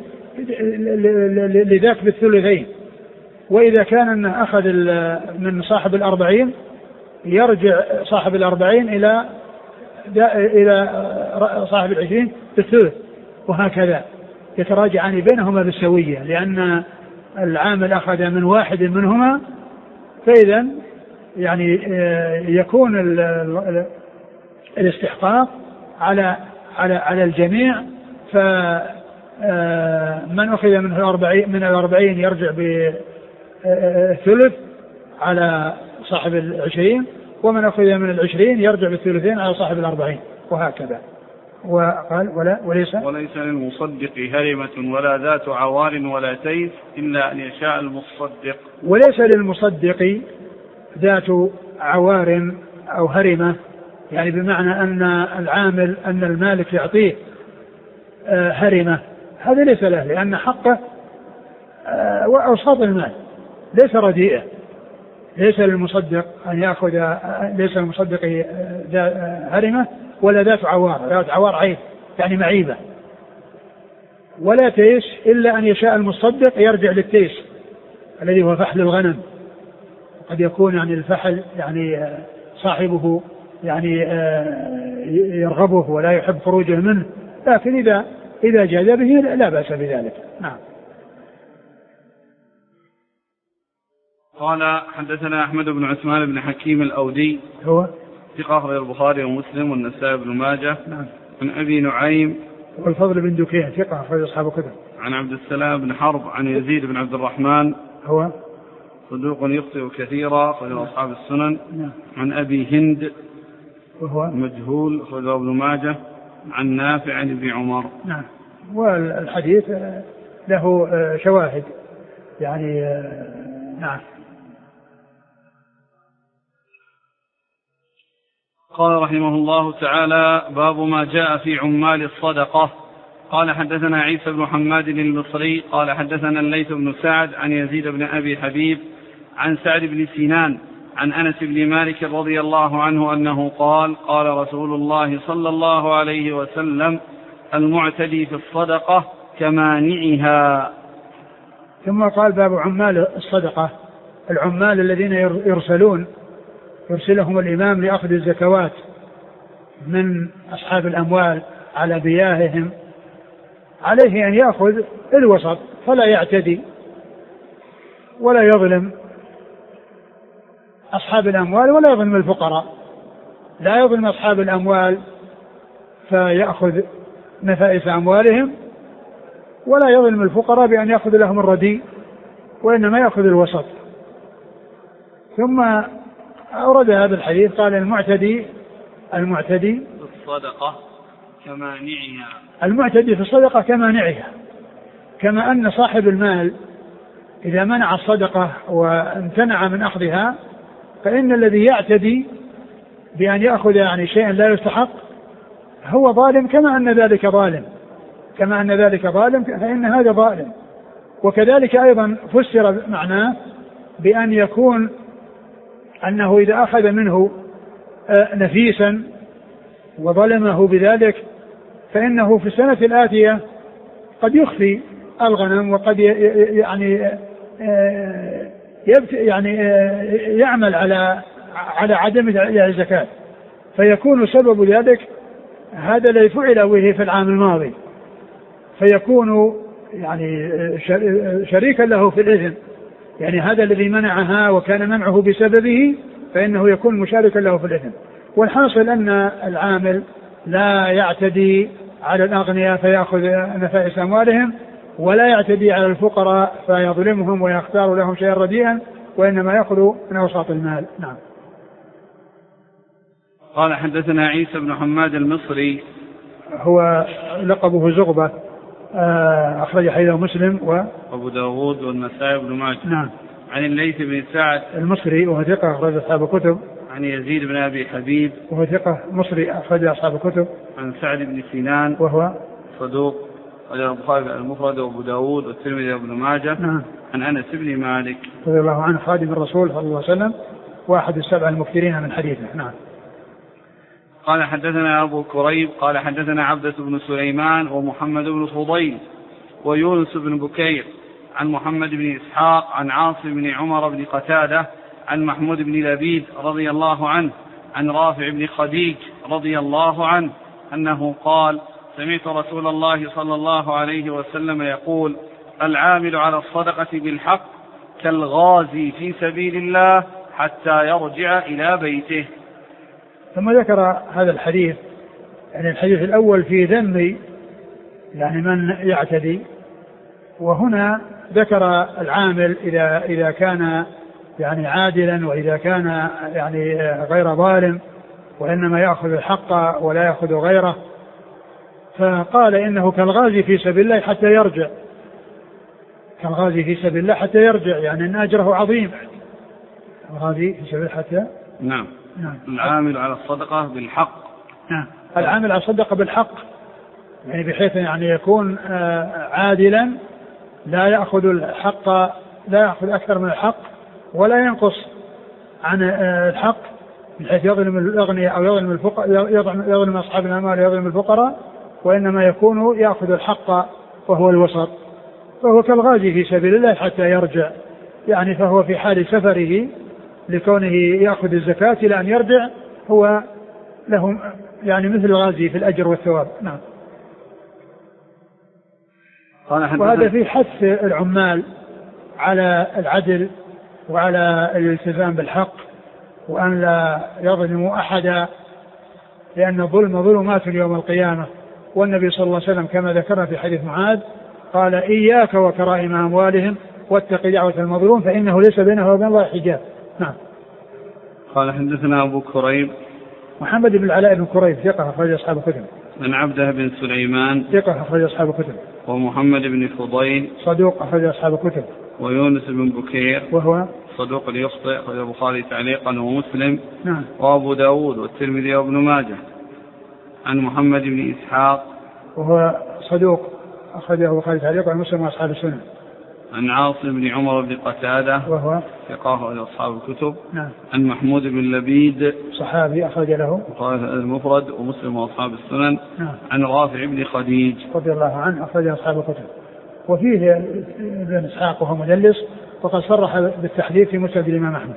S2: لذاك بالثلثين. وإذا كان أنه أخذ من صاحب الأربعين يرجع صاحب الأربعين إلى إلى صاحب العشرين بالثلث، وهكذا يتراجعان بينهما بالسوية، لأن العامل أخذ من واحد منهما، فإذا يعني يكون الاستحقاق على على على الجميع. فمن أخذ منه الأربعين من الأربعين يرجع بثلث على صاحب العشرين، ومن أخذ من العشرين يرجع بالثلثين على صاحب الأربعين، وهكذا. وقال ولا وليس
S1: وليس للمصدق هرمة ولا ذات عوار ولا تيس إلا أن يشاء المصدق.
S2: وليس للمصدق ذات عوار أو هرمة، يعني بمعنى أن العامل أن المالك يعطيه هرمة، هذا ليس له، لأن حقه وأوساط المال ليس رديئة، ليس للمصدق أن يأخذ، ليس للمصدق هرمة ولا ذات عوار، ذات عوار عيب يعني معيبة، ولا تيس إلا أن يشاء المصدق يرجع للتيس الذي هو فحل الغنم. قد يكون يعني الفحل يعني صاحبه يعني يرغبه ولا يحب خروجه منه، لكن إذا إذا جاز به لا بأس بذلك. نعم.
S1: قال حدثنا أحمد بن عثمان بن حكيم الأودي
S2: هو
S1: ثقة أخرج البخاري ومسلم والنسائي بن ماجه.
S2: نعم.
S1: عن أبي نعيم
S2: والفضل بن دكين ثقة أخرج أصحاب الكتب.
S1: عن عبد السلام بن حرب عن يزيد بن عبد الرحمن
S2: هو
S1: صدوق يخطئ كثيرا أخرج أصحاب السنن.
S2: نعم.
S1: عن أبي هند
S2: وهو
S1: مجهول أخرج ابن ماجه. عن نافع عن ابن عمر.
S2: نعم. والحديث له شواهد يعني. نعم.
S1: قال رحمه الله تعالى: باب ما جاء في عمال الصدقة. قال حدثنا عيسى بن حماد المصري قال حدثنا الليث بن سعد عن يزيد بن أبي حبيب عن سعد بن سنان عن أنس بن مالك رضي الله عنه أنه قال: قال رسول الله صلى الله عليه وسلم: المعتدي في الصدقة كمانعها.
S2: ثم قال: باب عمال الصدقة، العمال الذين يرسلون يرسلهم الإمام لأخذ الزكوات من أصحاب الأموال على بياههم، عليه أن يأخذ الوسط فلا يعتدي ولا يظلم أصحاب الأموال ولا يظلم الفقراء، لا يظلم أصحاب الأموال فيأخذ نفائس أموالهم، ولا يظلم الفقراء بأن يأخذ لهم الرديء، وإنما يأخذ الوسط. ثم أورد هذا الحديث قال: المعتدي المعتدي
S1: في الصدقة كمانعها.
S2: المعتدي في الصدقة كمانعها، كما أن صاحب المال إذا منع الصدقة وامتنع من أخذها فإن الذي يعتدي بأن يأخذ يعني شيئا لا يستحق هو ظالم، كما أن ذلك ظالم كما أن ذلك ظالم فإن هذا ظالم. وكذلك أيضا فسر معناه بأن يكون أنه إذا أخذ منه نفيسا وظلمه بذلك فإنه في السنة الآتية قد يخفي الغنم، وقد يعني يعني يعمل على على عدم الزكاة، فيكون سبب ذلك هذا الذي فعل به في العام الماضي، فيكون يعني شريكا له في الإثم، يعني هذا الذي منعها وكان منعه بسببه فإنه يكون مشاركا له في الإثم. والحاصل أن العامل لا يعتدي على الأغنياء فيأخذ نفائس أموالهم، ولا يعتدي على الفقراء فيظلمهم ويختار لهم شيئا رديئا، وإنما يأخذ من أوساط المال. نعم.
S1: قال حدثنا عيسى بن حماد المصري
S2: هو لقبه زغبة أخرج حديثه مسلم
S1: وأبو داود والنسائي بن ماجه.
S2: نعم.
S1: عن الليث بن سعد
S2: المصري وهو ثقة أخرج أصحاب الكتب.
S1: عن يزيد بن أبي حبيب
S2: وهو ثقة مصري أخرج أصحاب الكتب.
S1: عن سعد بن سنان وهو صدوق أخرج البخاري المفرد وأبو داود والترمذي وابن ماجه.
S2: نعم.
S1: عن أنس بن مالك
S2: رضي الله عنه خادم الرسول صلى الله عليه وسلم واحد السبع المكثرين من حديثه. نعم.
S1: قال حدثنا أبو كريب قال حدثنا عبدة بن سليمان ومحمد بن فضيل ويونس بن بكير عن محمد بن إسحاق عن عاصم بن عمر بن قتادة عن محمود بن لبيد رضي الله عنه عن رافع بن خديج رضي الله عنه أنه قال: سمعت رسول الله صلى الله عليه وسلم يقول: العامل على الصدقة بالحق كالغازي في سبيل الله حتى يرجع إلى بيته.
S2: ثم ذكر هذا الحديث، يعني الحديث الأول في ذم يعني من يعتدي، وهنا ذكر العامل إذا إذا كان يعني عادلا، وإذا كان يعني غير ظالم وإنما يأخذ الحق ولا يأخذ غيره، فقال إنه كالغازي في سبيل الله حتى يرجع، كالغازي في سبيل الله حتى يرجع، يعني أن أجره عظيم. الغازي في سبيل حتى
S1: نعم
S2: نعم.
S1: العامل على الصدقة بالحق.
S2: نعم. العامل على الصدقة بالحق يعني بحيث يعني يكون عادلا لا يأخذ الحق لا يأخذ أكثر من الحق ولا ينقص عن الحق بحيث يظلم الأغنياء أو يظلم الفقراء يظلم أصحاب الأموال يظلم الفقراء، وإنما يكون يأخذ الحق وهو الوسط. فهو كالغازي في سبيل الله حتى يرجع، يعني فهو في حال سفره لكونه يأخذ الزكاة إلى أن يرجع هو له يعني مثل الغازي في الأجر والثواب. نعم. وهذا في حث العمال على العدل وعلى الالتزام بالحق وأن لا يظلموا أحدا، لأن الظلم ظلمات يوم القيامة. والنبي صلى الله عليه وسلم كما ذكرنا في حديث معاذ قال إياك وكرائم أموالهم واتق دعوة المظلوم فإنه ليس بينه وبين الله حجاب. نعم.
S1: قال حدثنا أبو كريب
S2: محمد بن العلاء بن كريب ثقة أخرج أصحاب الكتب.
S1: عن عبده بن سليمان
S2: ثقة أخرج أصحاب الكتب.
S1: ومحمد بن فضيل
S2: صدوق أخرج أصحاب الكتب.
S1: ويونس بن بكير
S2: وهو
S1: صدوق يخطئ أخرج البخاري تعليقا ومسلم.
S2: نعم.
S1: وأبو داود والترمذي وابن ماجه. عن محمد بن إسحاق
S2: وهو صدوق أخرجه البخاري تعليقا ومسلم وأصحاب السنن.
S1: عن عاصم بن عمر بن قتادة
S2: وهو
S1: ثقة أخرج أصحاب الكتب.
S2: نعم.
S1: عن محمود بن لبيد
S2: صحابي أخرج له
S1: المفرد ومسلم وأصحاب السنن.
S2: نعم.
S1: عن رافع بن خديج
S2: رضي الله عنه أخرج أصحاب الكتب. وفيه ابن إسحاق وهو مدلس وقد صرح بالتحديث في مسند الإمام أحمد.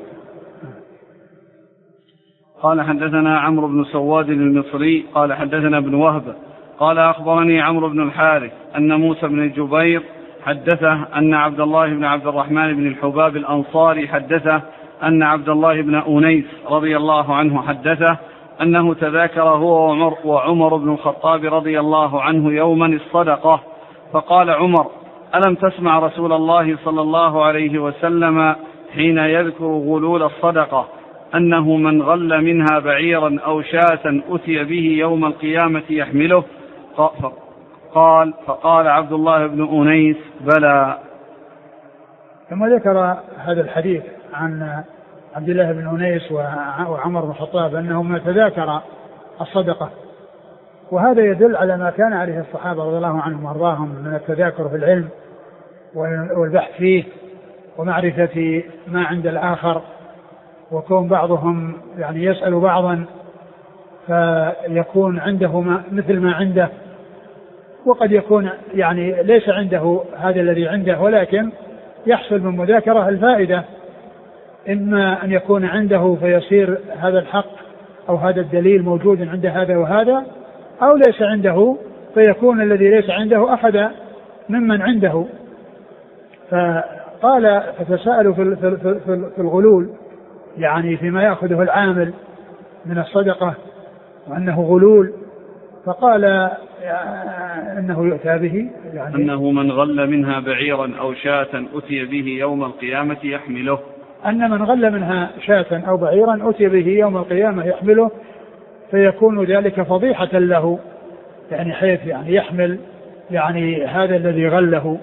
S1: قال حدثنا عمرو بن سواد المصري قال حدثنا ابن وهب قال أخبرني عمرو بن الحارث أن موسى بن الجبير حدثه أن عبد الله بن عبد الرحمن بن الحباب الأنصاري حدثه أن عبد الله بن أنيس رضي الله عنه حدثه أنه تذاكر هو وعمر, وعمر بن الخطاب رضي الله عنه يوما الصدقة، فقال عمر: ألم تسمع رسول الله صلى الله عليه وسلم حين يذكر غلول الصدقة أنه من غل منها بعيرا أو شاة أتي به يوم القيامة يحمله؟ قال فقال عبد الله بن أنيس: بلى.
S2: ثم ذكر هذا الحديث عن عبد الله بن أنيس وعمر بن الخطاب أنهما تذاكر الصدقة، وهذا يدل على ما كان عليه الصحابة رضي الله عنهم وارضاهم من التذاكر في العلم والبحث فيه ومعرفة ما عند الآخر، وكون بعضهم يعني يسأل بعضا فيكون عنده ما مثل ما عنده، وقد يكون يعني ليس عنده هذا الذي عنده، ولكن يحصل من مذاكرة الفائدة، إما أن يكون عنده فيصير هذا الحق أو هذا الدليل موجود عند هذا وهذا، أو ليس عنده فيكون الذي ليس عنده أخذ ممن عنده. فقال فتساءلوا في, في, في, في الغلول، يعني فيما يأخذه العامل من الصدقة وأنه غلول، فقال أنه يؤتى به، يعني
S1: أنه من غل منها بعيرا أو شاة أتي به يوم القيامة يحمله،
S2: أن من غل منها شاة أو بعيرا أتي به يوم القيامة يحمله، فيكون ذلك فضيحة له، يعني حيث يعني يحمل يعني هذا الذي غله،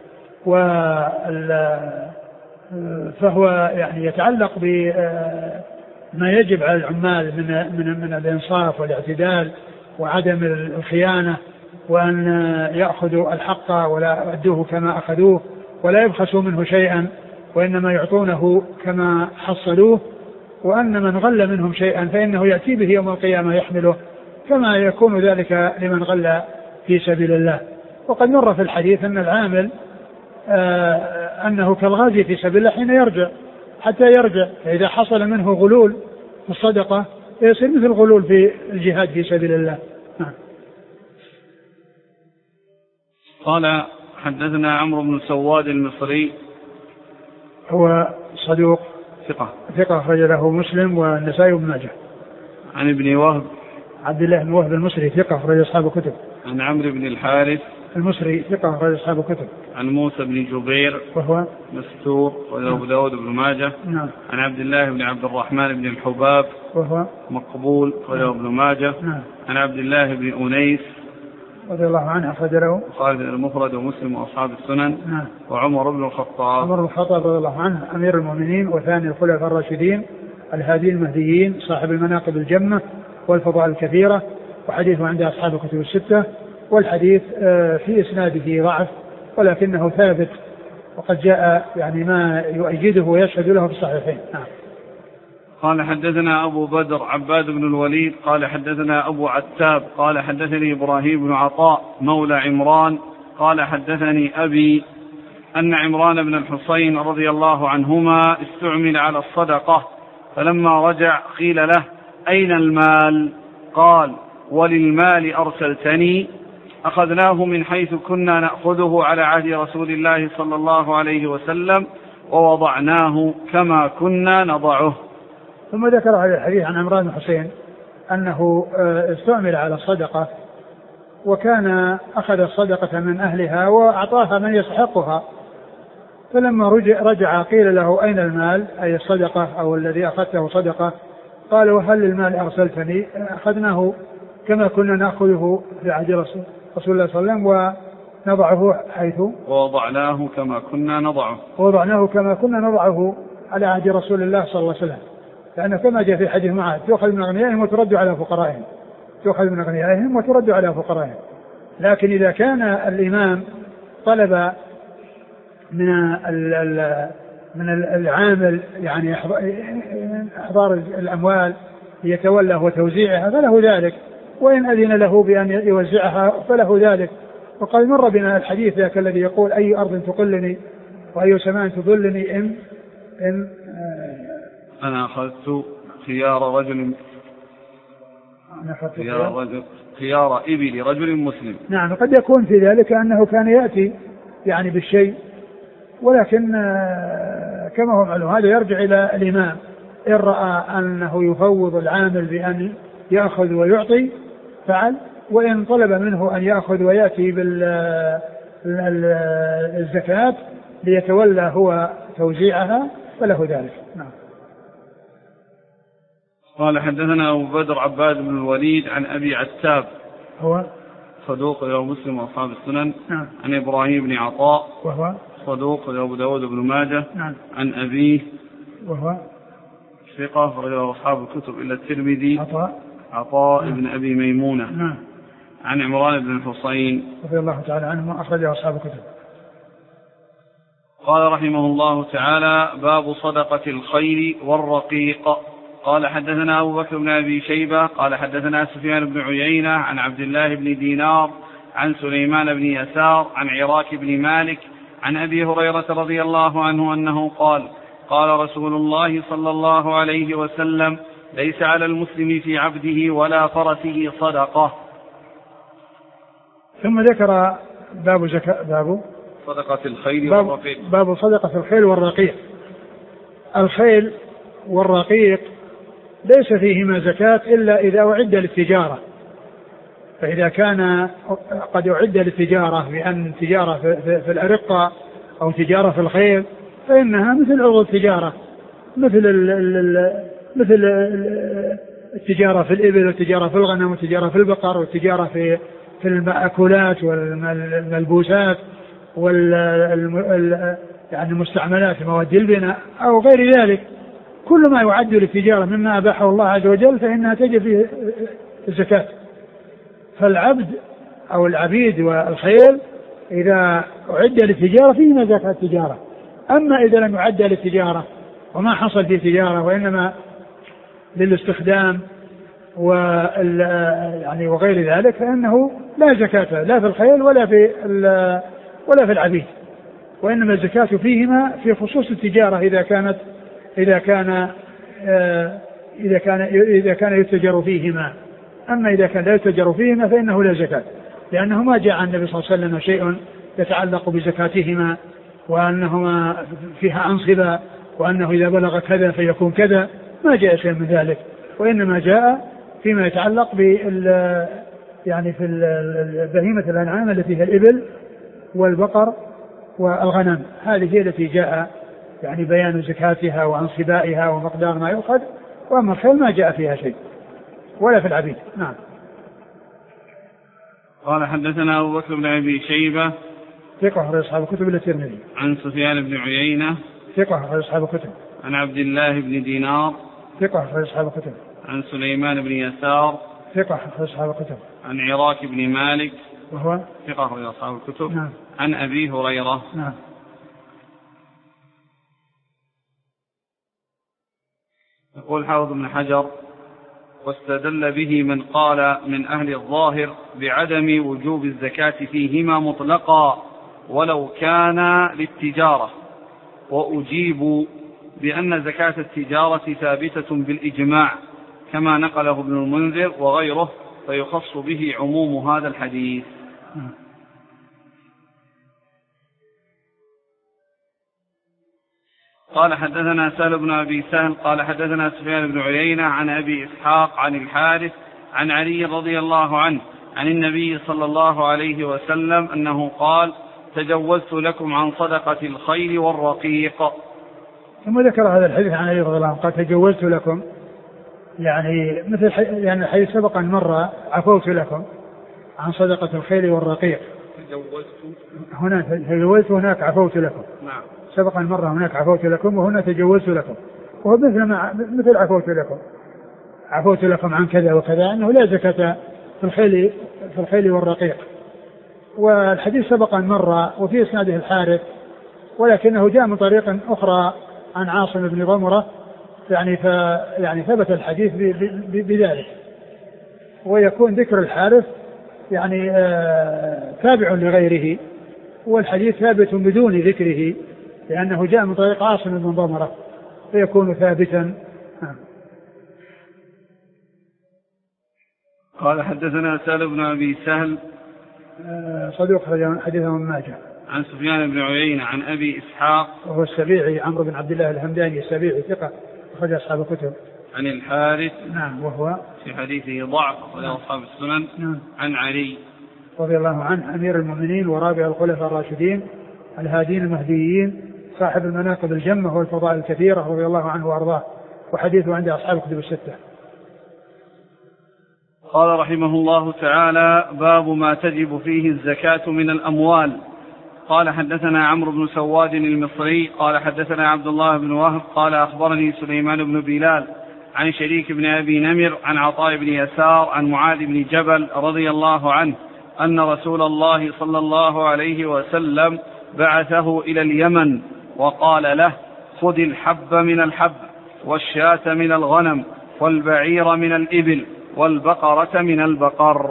S2: فهو يعني يتعلق بما يجب على العمال من من من الإنصاف والاعتدال وعدم الخيانة، وأن يأخذوا الحق ولا يؤدوه كما أخذوه ولا يبخسوا منه شيئا، وإنما يعطونه كما حصلوه، وأن من غل منهم شيئا فإنه يأتي به يوم القيامة يحمله، كما يكون ذلك لمن غل في سبيل الله. وقد مر في الحديث أن العامل آه أنه كالغازي في سبيل الله حين يرجع حتى يرجع، فإذا حصل منه غلول في الصدقة يصير مثل غلول في الجهاد في سبيل الله. نعم.
S1: قال حدثنا عمرو بن سواد المصري
S2: هو صدوق
S1: ثقة
S2: ثقة أخرج له مسلم والنسائي وابن ماجه.
S1: عن ابن وهب
S2: عبد الله بن وهب المصري ثقة أخرج أصحاب الكتب.
S1: عن عمرو بن الحارث
S2: المصري ثقة أخرج أصحاب الكتب.
S1: عن موسى بن جبير وهو مستور وأبو داود بن ماجه.
S2: نعم.
S1: عن عبد الله بن عبد الرحمن بن الحباب وهو مقبول وأبو بن ماجه.
S2: نعم.
S1: عن عبد الله بن أنيس
S2: رضي الله عنه أخرج له
S1: خالد المفرد ومسلم وأصحاب السنن.
S2: نعم.
S1: وعمر بن الخطاب
S2: عمر بن الخطاب رضي الله عنه أمير المؤمنين وثاني الخلفاء الراشدين الهادي المهديين صاحب المناقب الجمة والفضائل الكثيرة، وحديثه عند أصحاب الكتب الستة، والحديث في إسناده ضعف ولكنه ثابت، وقد جاء يعني ما يؤيده ويشهد له في الصحيحين. نعم.
S1: قال حدثنا أبو بدر عباد بن الوليد قال حدثنا أبو عتاب قال حدثني إبراهيم بن عطاء مولى عمران قال حدثني أبي أن عمران بن الحصين رضي الله عنهما استعمل على الصدقة، فلما رجع قيل له أين المال؟ قال وللمال أرسلتني؟ أخذناه من حيث كنا نأخذه على عهد رسول الله صلى الله عليه وسلم ووضعناه كما كنا نضعه.
S2: ثم ذكر هذا الحديث عن عمران بن الحصين أنه استعمل على الصدقة، وكان أخذ الصدقة من أهلها وأعطاها من يستحقها، فلما رجع قيل له أين المال أي الصدقة أو الذي أخذته صدقة؟ قال وهل المال أرسلتني؟ أخذناه كما كنا نأخذه في عهد رسول الله صلى الله عليه وسلم ونضعه حيث
S1: ووضعناه كما كنا نضعه
S2: ووضعناه كما كنا نضعه على عهد رسول الله صلى الله عليه وسلم، لأنه كما جاء في حديث معاذ تؤخذ من أغنيائهم وترد على فقرائهم تؤخذ من أغنيائهم وترد على فقرائهم. لكن إذا كان الإمام طلب من من العامل يعني إحضار الأموال ليتولى وتوزيعها فله ذلك، وإن أذن له بأن يوزعها فله ذلك. وقد مر بنا الحديث ذاك الذي يقول أي أرض تقلني وأي سماء تظلني إن إن
S1: أنا أخذت خيار رجل خيار, رجل خيار إبل رجل مسلم.
S2: نعم. قد يكون في ذلك أنه كان يأتي يعني بالشيء، ولكن كما هو معلوم هذا يرجع إلى الإمام، إن رأى أنه يفوض العامل بأن يأخذ ويعطي فعل، وإن طلب منه أن يأخذ ويأتي بالزكاة ليتولى هو توزيعها فله ذلك. نعم.
S1: قال حدثنا أبو بدر عباد بن الوليد عن أبي عتاب
S2: هو
S1: صدوق له مسلم وأصحاب السنن.
S2: نعم.
S1: عن إبراهيم بن عطاء
S2: وهو
S1: صدوق له أبو داود بن ماجه.
S2: نعم.
S1: عن أبيه
S2: وهو
S1: ثقة أخرجه أصحاب الكتب إلا الترمذي
S2: عطاء
S1: عطاء نعم. ابن أبي ميمونة.
S2: نعم.
S1: عن عمران بن الحصين
S2: رضي الله تعالى عنه أخرجه أصحاب الكتب.
S1: قال رحمه الله تعالى باب صدقة الخير والرقيق. قال حدثنا أبو بكر بن أبي شيبة قال حدثنا سفيان بن عيينة عن عبد الله بن دينار عن سليمان بن يسار عن عراك بن مالك عن أبي هريرة رضي الله عنه أنه قال قال رسول الله صلى الله عليه وسلم ليس على المسلم في عبده ولا فرسه صدقة.
S2: ثم ذكر باب زكاة باب
S1: صدقة الخيل
S2: باب
S1: والرقيق.
S2: باب صدقة الخيل والرقيق. الخيل والرقيق ليس فيهما زكاة إلا إذا أعد للتجارة، فإذا كان قد أعد للتجارة بأن تجارة في الأرقة أو تجارة في الخيل فإنها مثل عروض التجارة، مثل ال ال مثل التجارة في الإبل والتجارة في الغنم والتجارة في البقر والتجارة في في المأكولات والملبوسات وال يعني المستعملات مواد البناء أو غير ذلك. كل ما يعد للتجارة مما أباحه الله عز وجل فإنها تجب فيه الزكاة. فالعبد أو العبيد والخيل إذا أعد للتجارة فيهما زكاة التجارة. أما إذا لم يعد للتجارة وما حصل فيه تجارة وإنما للاستخدام وال يعني وغير ذلك فإنه لا زكاة لا في الخيل ولا في ولا في العبيد، وإنما الزكاة فيهما في خصوص التجارة إذا كانت إذا كان إذا كان إذا كان يتجر فيهما. أما إذا كان لا يتجر فيهما فإنه لا زكاة، لأنه ما جاء عن النبي صلى الله عليه وسلم شيء يتعلق بزكاتهما وأنهما فيها أنصبة وأنه إذا بلغ كذا فيكون كذا، ما جاء شيء من ذلك، وإنما جاء فيما يتعلق بال يعني في بهيمة الأنعام التي هي الإبل والبقر والغنم، هذه هي التي جاء يعني بيان زكاتها وانصبائها ومقدار ما يؤخذ. وأما الخيل ما جاء فيها شيء ولا في العبيد. نعم.
S1: قال حدثنا أبو بكر بن أبي شيبة
S2: ثقة أخرج أصحاب الكتب إلا الترمذي.
S1: عن سفيان بن عيينة
S2: ثقة أخرج أصحاب الكتب.
S1: عن عبد الله بن دينار
S2: ثقة أخرج أصحاب الكتب.
S1: عن سليمان بن يسار
S2: ثقة أخرج أصحاب الكتب.
S1: عن عراك بن مالك
S2: وهو
S1: ثقة أخرج أصحاب الكتب.
S2: نعم.
S1: عن أبي هريرة.
S2: نعم.
S1: يقول حافظ بن حجر: واستدل به من قال من أهل الظاهر بعدم وجوب الزكاة فيهما مطلقا ولو كان للتجارة، وأجيب بأن زكاة التجارة ثابتة بالإجماع كما نقله ابن المنذر وغيره، فيخص به عموم هذا الحديث. قال حدثنا سهل بن أبي سهل قال حدثنا سفيان بن عيينة عن أبي إسحاق عن الحارث عن علي رضي الله عنه عن النبي صلى الله عليه وسلم أنه قال: تجوزت لكم عن صدقة الخيل والرقيق.
S2: ثم ذكر هذا الحديث عن علي رضي الله عنه قال: تجوزت لكم، يعني مثل يعني الحديث سبق أن مر عفوت لكم عن صدقة الخيل والرقيق.
S1: تجوزت
S2: هنا تجوزت هناك عفوت لكم.
S1: نعم.
S2: سبق أن مر هناك عفوت لكم وهنا تجوزت لكم، وهو مثل ما مثل عفوت لكم عفوت لكم عن كذا وكذا، أنه لا زكاة في الخيل في الخيل والرقيق. والحديث سبق أن مر وفي إسناده الحارث، ولكنه جاء من طريق أخرى عن عاصم بن ضمرة، يعني ف يعني ثبت الحديث بذلك، ويكون ذكر الحارث يعني آه تابع لغيره، والحديث ثابت بدون ذكره لأنه جاء من طريق عاصم بن ضمرة فيكون ثابتا.
S1: قال حدثنا سهل بن أبي سهل
S2: صدوق حديثه من ماجه.
S1: عن سفيان بن عيينة عن أبي إسحاق
S2: وهو السبيعي عمرو بن عبد الله الهمداني السبيعي ثقة أخرج أصحاب الكتب.
S1: عن الحارث
S2: نعم وهو
S1: في حديثه ضعف وله أصحاب السنن.
S2: نعم.
S1: عن علي
S2: رضي الله عنه أمير المؤمنين ورابع الخلفاء الراشدين الهادين المهديين صاحب المناقب الجمة والفضائل الكثيرة رضي الله عنه وأرضاه، وحديثه عند أصحاب الكتب الستة.
S1: قال رحمه الله تعالى: باب ما تجب فيه الزكاة من الأموال. قال حدثنا عمرو بن سواد المصري قال حدثنا عبد الله بن وهب قال أخبرني سليمان بن بلال عن شريك بن أبي نمر عن عطاء بن يسار عن معاذ بن جبل رضي الله عنه أن رسول الله صلى الله عليه وسلم بعثه إلى اليمن وقال له: خذ الحب من الحب والشاة من الغنم والبعير من الإبل والبقرة من البقر.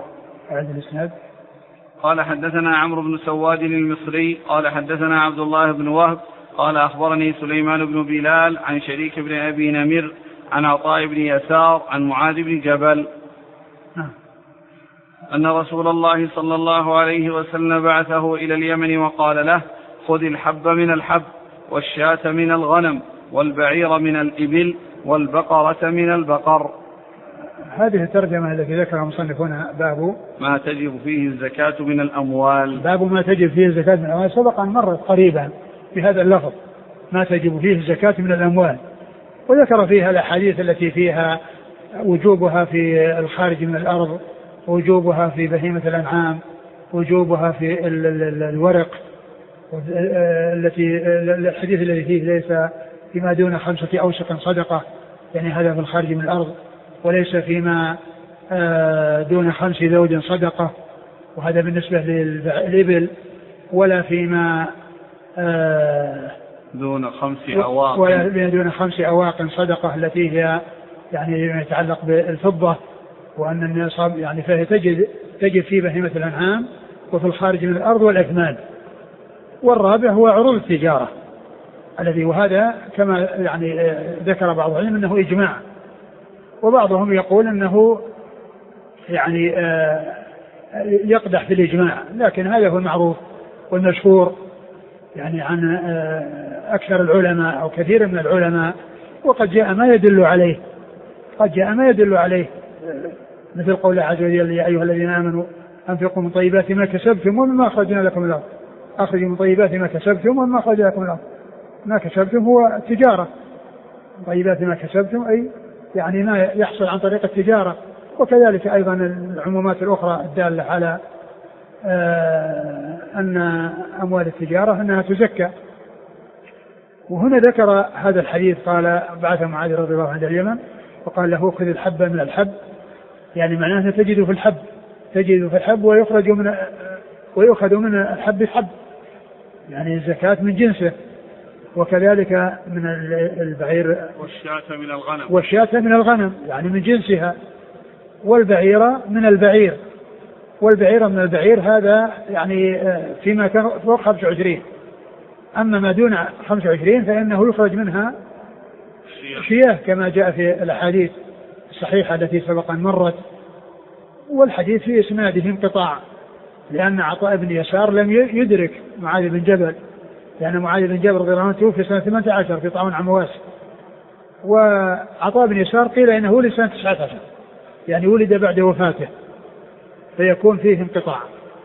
S1: قال حدثنا عمرو بن سواد المصري قال حدثنا عبد الله بن وهب قال أخبرني سليمان بن بلال عن شريك بن أبي نمر عن عطاء بن يسار عن معاذ بن جبل أن رسول الله صلى الله عليه وسلم بعثه إلى اليمن وقال له: خذ الحب من الحب والشاة من الغنم والبعير من الإبل والبقرة من البقر.
S2: هذه الترجمة التي ذكرها مصنفون باب
S1: ما تجب فيه الزكاة من الأموال.
S2: باب ما تجب فيه الزكاة من الأموال سبق أن مرت قريبا بهذا اللفظ: ما تجب فيه الزكاة من الأموال، وذكر فيها الأحاديث التي فيها وجوبها في الخارج من الأرض، وجوبها في بهيمة الأنعام، وجوبها في الورق التي الحديث الذي فيه ليس فيما دون خمسة أوسق صدقة، يعني هذا في الخارج من الأرض، وليس فيما دون خمس ذود صدقة، وهذا بالنسبة للإبل، ولا فيما
S1: دون خمس أواق
S2: ولا دون خمس أواق صدقة التي هي يعني يتعلق بالفضة، وأن النصاب يعني فهي تجد تجد في بهيمة الأنعام وفي الخارج من الأرض والأثمان. والرابع هو عروض التجارة الذي وهذا كما يعني ذكر بعض العلماء أنه إجماع، وبعضهم يقول أنه يعني يقدح في الإجماع، لكن هذا هو المعروف والمشهور يعني عن أكثر العلماء أو كثير من العلماء، وقد جاء ما يدل عليه قد جاء ما يدل عليه مثل قول الله عز وجل: يا أيها الذين آمنوا أنفقوا من طيبات ما كسبتم ومما أخرجنا لكم من الأرض. أخرجوا من طيبات ما كسبتم ومما أخرجنا لكم من الأرض. ما كسبتم هو تجارة، طيبات ما كسبتم أي يعني ما يحصل عن طريق التجارة، وكذلك أيضا العمومات الأخرى الدالة على أن أموال التجارة أنها تزكى. وهنا ذكر هذا الحديث قال: بعث معاذ رضي الله عنه إلى اليمن وقال له خذ الحب من الحب، يعني معناه تجد في الحب تجد في الحب ويخرج من ويؤخذ من الحب حب، يعني الزكاة من جنسه. وكذلك من البعير
S1: والشاة من الغنم
S2: والشاة من الغنم يعني من جنسها، والبعيرة من البعير والبعيرة من البعير هذا يعني فيما فوق خمسة وعشرين، أما ما دون خمسة وعشرين فإنه يخرج منها شياه كما جاء في الأحاديث الصحيحة التي سبقا مرت. والحديث في إسناده انقطاع، لأن عطاء بن يسار لم يدرك معاذ بن جبل، لأن معاذ بن جبل رضي الله عنه توفي سنة ثمانية عشر في طاعون عمواس، وعطاء بن يسار قيل إنه ولد سنة تسعة عشر، يعني ولد بعد وفاته، فيكون فيه انقطاع.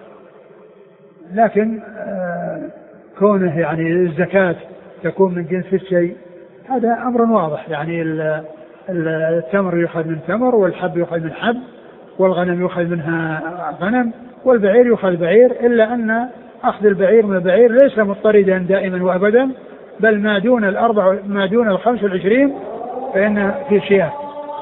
S2: لكن آه كونه يعني الزكاة تكون من جنس الشيء هذا أمر واضح، يعني التمر يؤخذ من تمر، والحب يؤخذ من حب، والغنم يؤخذ منها غنم، والبعير يؤخذ بعير، إلا أن أخذ البعير من البعير ليس مضطردا دائما وأبدا، بل ما دون الأربع ما دون الخمس والعشرين فإن في شياه.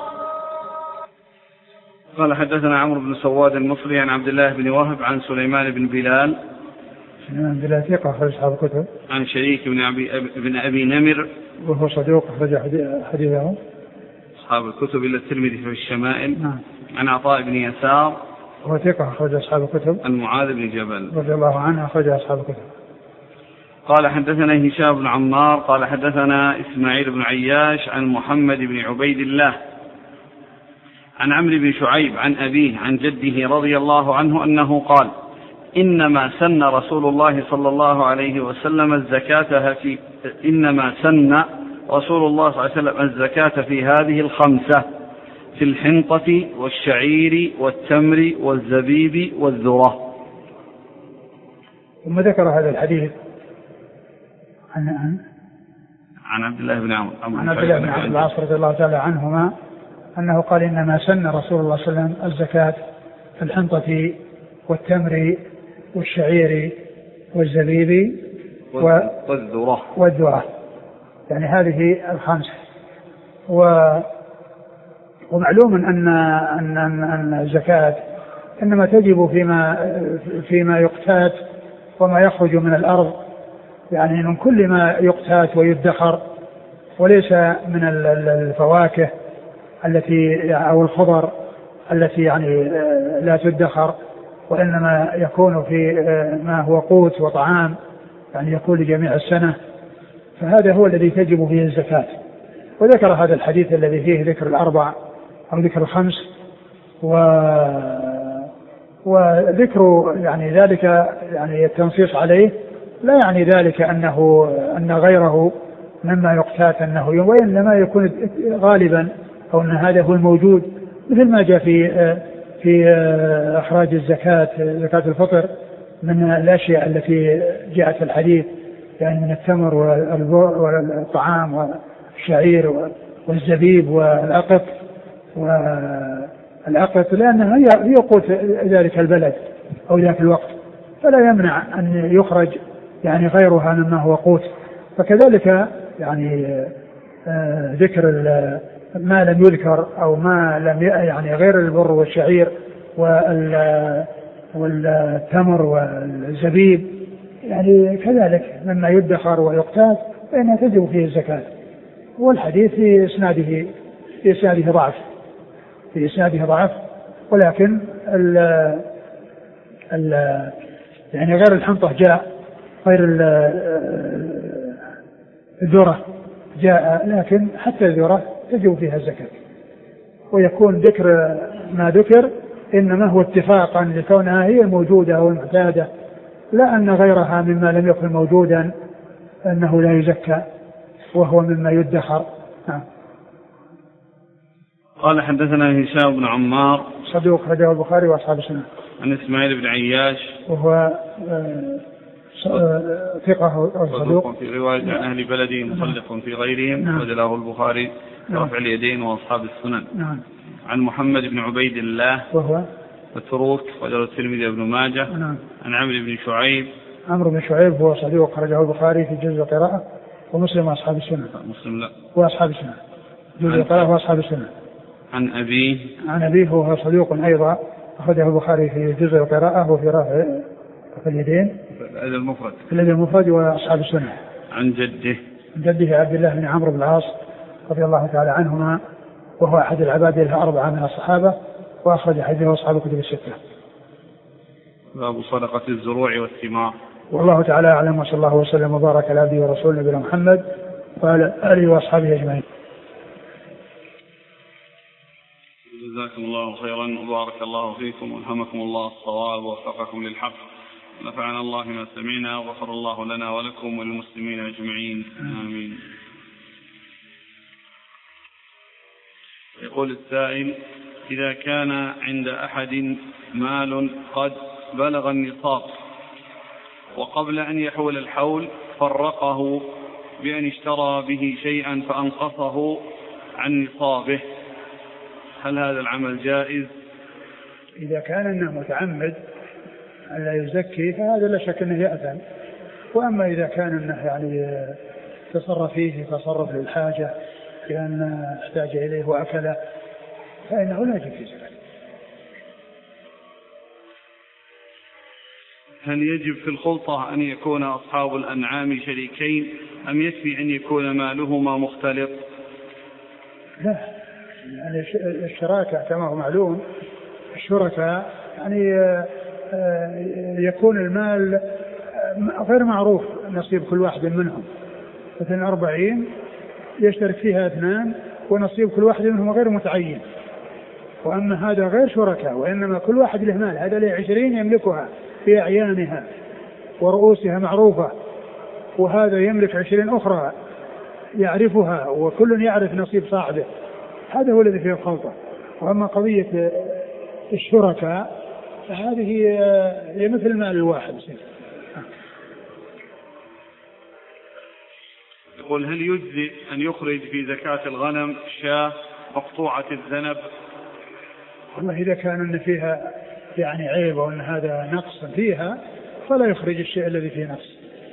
S1: قال حدثنا عمرو بن سواد المصري عن عبد الله بن وهب عن سليمان بن بلال
S2: سليمان بن بلال ثقة أخرج أصحاب الكتب،
S1: عن شريك بن أبي بن أبي نمر
S2: وهو صدوق أخرج حديثه
S1: أصحاب الكتب إلا الترمذي في الشمائل.
S2: نعم.
S1: عن عطاء بن يسار
S2: وهو ثقة أخرج أصحاب الكتب.
S1: عن معاذ بن جبل
S2: رضي الله عنه أخرج أصحاب الكتب.
S1: قال حدثنا هشام بن عمار قال حدثنا إسماعيل بن عياش عن محمد بن عبيد الله عن عمرو بن شعيب عن أبيه عن جده رضي الله عنه أنه قال إنما سن رسول الله صلى الله عليه وسلم الزكاة في إنما سن رسول الله صلى الله عليه وسلم الزكاة في هذه الخمسة: في الحنطة والشعير والتمر والزبيب والذرة.
S2: ثم ذكر هذا الحديث عن عن
S1: عن عبد الله بن عمرو
S2: عن عبد الله بن عبد العاص رضي الله تعالى عنهما أنه قال إنما سن رسول الله صلى الله عليه وسلم الزكاة في الحنطة والتمر والشعير والزبيب
S1: والذرة
S2: والذرة، يعني هذه الخمسة. و ومعلوم أن أن أن الزكاة إنما تجب فيما فيما يقتات وما يخرج من الأرض، يعني من كل ما يقتات ويدخر، وليس من الفواكه التي أو الخضر التي يعني لا تدخر، وإنما يكون في ما هو قوت وطعام، يعني يكون لجميع السنة، فهذا هو الذي تجب فيه الزكاة. وذكر هذا الحديث الذي فيه ذكر الأربع أو ذكر الخمس، و وذكر يعني ذلك يعني التنصيص عليه لا يعني ذلك أنه أن غيره مما يقتات أنه، وإنما يكون غالبا أو أن هذا هو الموجود، مثل ما جاء في في إخراج الزكاة زكاة الفطر من الأشياء التي جاءت في الحديث، يعني من التمر والطعام والشعير والزبيب والأقط والأقط، لأنها هي قوت ذلك البلد أو ذاك الوقت، فلا يمنع أن يخرج يعني غيرها مما هو قوت. فكذلك يعني ذكر ما لم يذكر أو ما لم يعني غير البر والشعير والتمر والزبيب، يعني كذلك مما يدخر ويقتات فإنها تجب فيه الزكاة. والحديث في إسناده في إسناده ضعف في إسناده ضعف ولكن ال ال يعني غير الحنطة جاء، غير الذرة جاء، لكن حتى الذرة تجب فيها الزكاة. ويكون ذكر ما ذكر إنما هو اتفاقا لكونها هي الموجودة أو المعتادة، لا أن غيرها مما لم يكن موجودا أنه لا يزكى وهو مما يدخر. نعم.
S1: قال حدثنا هشام بن عمار
S2: صدوق أخرجه البخاري وأصحاب السنة.
S1: عن إسماعيل بن عياش وهو
S2: ثقة صدوق
S1: في رواية عن أهل بلده مصدق في غيرهم، وجله البخاري رفع اليدين وأصحاب السنن.
S2: نعم.
S1: عن محمد بن عبيد الله
S2: وهو
S1: التروك وجله الترمذي وابن ماجه.
S2: نعم.
S1: عن عمرو بن شعيب
S2: عمرو بن شعيب هو صدوق أخرجه البخاري في جزء القراءة ومسلم وأصحاب السنة.
S1: مسلم لا
S2: وأصحاب السنة جزء القراءة وأصحاب السنة.
S1: عن أبيه
S2: عن أبيه وهو صدوق أيضا أخرجه البخاري في جزء القراءة وفي رفع اليدين
S1: في الأدب المفرد
S2: في الأدب المفرد وأصحاب السنة.
S1: عن جده
S2: عن جده عبد الله بن عمرو بن العاص رضي الله تعالى عنهما وهو أحد العباد الأربعة من الصحابة وأخرج حديثه أصحاب الكتب الستة.
S1: باب صدقة الزروع والثمار.
S2: والله تعالى أعلم وصلى الله وسلم وبارك على عبده ورسوله نبينا محمد وعلى آله وأصحابه أجمعين.
S1: جزاكم الله خيرا وبارك الله فيكم والهمكم الله الصواب ووفقكم للحق. نفعنا الله ما سمعنا وغفر الله لنا ولكم وللمسلمين أجمعين آمين. يقول السائل: إذا كان عند أحد مال قد بلغ النصاب وقبل أن يحول الحول فرقه بأن اشترى به شيئا فأنقصه عن نصابه، هل هذا العمل جائز؟
S2: إذا كان أنه متعمد أن لا يزكي فهذا لا شك أنه يأثم، وأما إذا كان أنه يعني تصرف فيه تصرف للحاجة لأن احتاج إليه وأكله فإنه لا يجب في زكاة.
S1: هل يجب في الخلطة أن يكون أصحاب الأنعام شريكين أم يكفي أن يكون مالهما مختلط؟
S2: لا، يعني الشراكة كما هو معلوم الشركاء يعني يكون المال غير معروف نصيب كل واحد منهم، مثلا أربعين يشترك فيها اثنان ونصيب كل واحد منهم غير متعين. وأما هذا غير شركاء وإنما كل واحد له مال، هذا له عشرين يملكها في أعيانها ورؤوسها معروفة، وهذا يملك عشرين أخرى يعرفها وكل يعرف نصيب صاحبه، هذا هو الذي فيه الخلطة. وأما قضية الشركاء فهذه هي مثل المال الواحد.
S1: يقول: هل يجزي أن يخرج في زكاة الغنم شاة مقطوعة الذنب؟
S2: والله إذا كان أن فيها يعني عيب وأن هذا نقص فيها فلا يخرج الشيء الذي فيه نقص.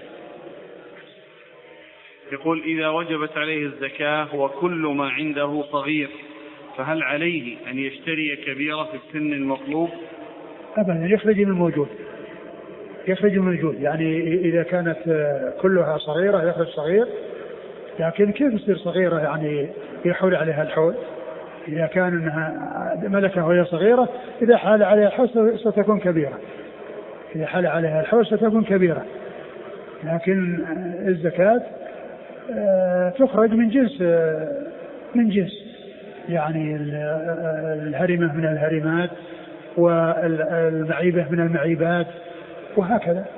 S1: يقول: إذا وجبت عليه الزكاة وكل ما عنده صغير فهل عليه أن يشتري كبيرة في السن المطلوب؟
S2: أبدا، يخرج من الموجود، يخرج من الموجود. يعني إذا كانت كلها صغيرة يخرج صغير، لكن كيف تصير صغيرة يعني يحول عليها الحول؟ إذا كان أنها ملكة وهي صغيرة إذا حال عليها الحول ستكون كبيرة، إذا حال عليها الحول ستكون كبيرة. لكن الزكاة تخرج من جنس من جنس يعني الهرمة من الهرمات والمعيبة من المعيبات وهكذا.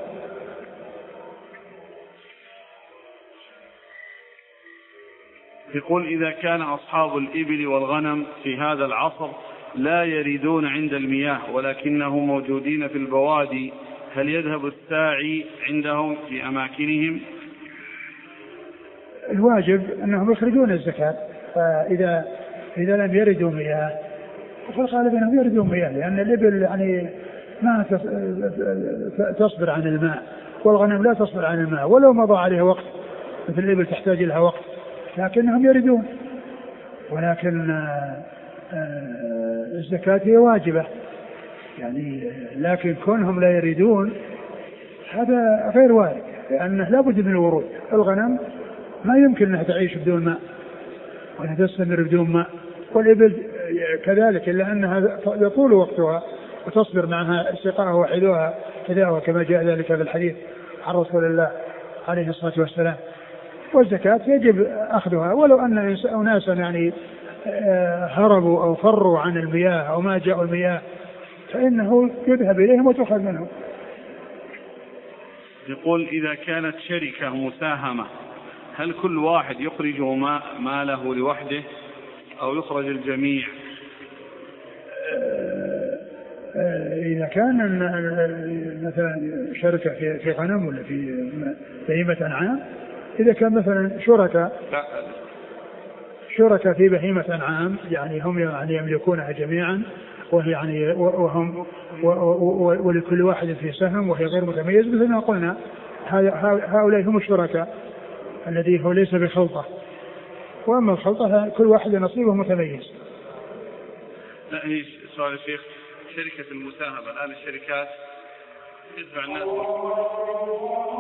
S1: يقول: إذا كان أصحاب الإبل والغنم في هذا العصر لا يريدون عند المياه ولكنهم موجودين في البوادي، هل يذهب الساعي عندهم في أماكنهم؟
S2: الواجب أنهم يخرجون الزكاة، فإذا إذا لم يردوا مياه ففي الغالب أنهم يردوا مياه، لأن الإبل يعني ما تصبر عن الماء والغنم لا تصبر عن الماء ولو مضى عليها وقت، مثل الإبل تحتاج لها وقت لكنهم يردون. ولكن الزكاة هي واجبة يعني، لكن كونهم لا يريدون هذا غير وارد، لأنه لا بد من الورود. الغنم ما يمكن أنها تعيش بدون ماء وأنها تستمر بدون ماء، والإبل كذلك، إلا أنها يطول وقتها وتصبر معها سقاها وحلوها كذا كما جاء ذلك في الحديث عن رسول الله عليه الصلاة والسلام. والزكاة يجب أخذها ولو أن أناسا يعني هربوا أو فروا عن المياه أو ما جاءوا المياه فإنه يذهب إليهم وتأخذ منهم.
S1: يقول: إذا كانت شركة مساهمة هل كل واحد يخرج ما ماله لوحده أو يخرج الجميع؟
S2: إذا كان مثلا شركة في غنم ولا في بهيمة أنعام، إذا كان مثلا شركاء شركاء في بهيمة أنعام يعني هم يعني يملكونها جميعا وهي يعني وهم ولكل واحد في سهم وهي غير متميز، مثل ما قلنا هؤلاء هم الشركاء الذي هو ليس بخلطة، وأما الخلطة كل واحد نصيبه متميز.
S1: لا هي سؤال الشيخ، شركة المساهمة الآن الشركات تدفع الناس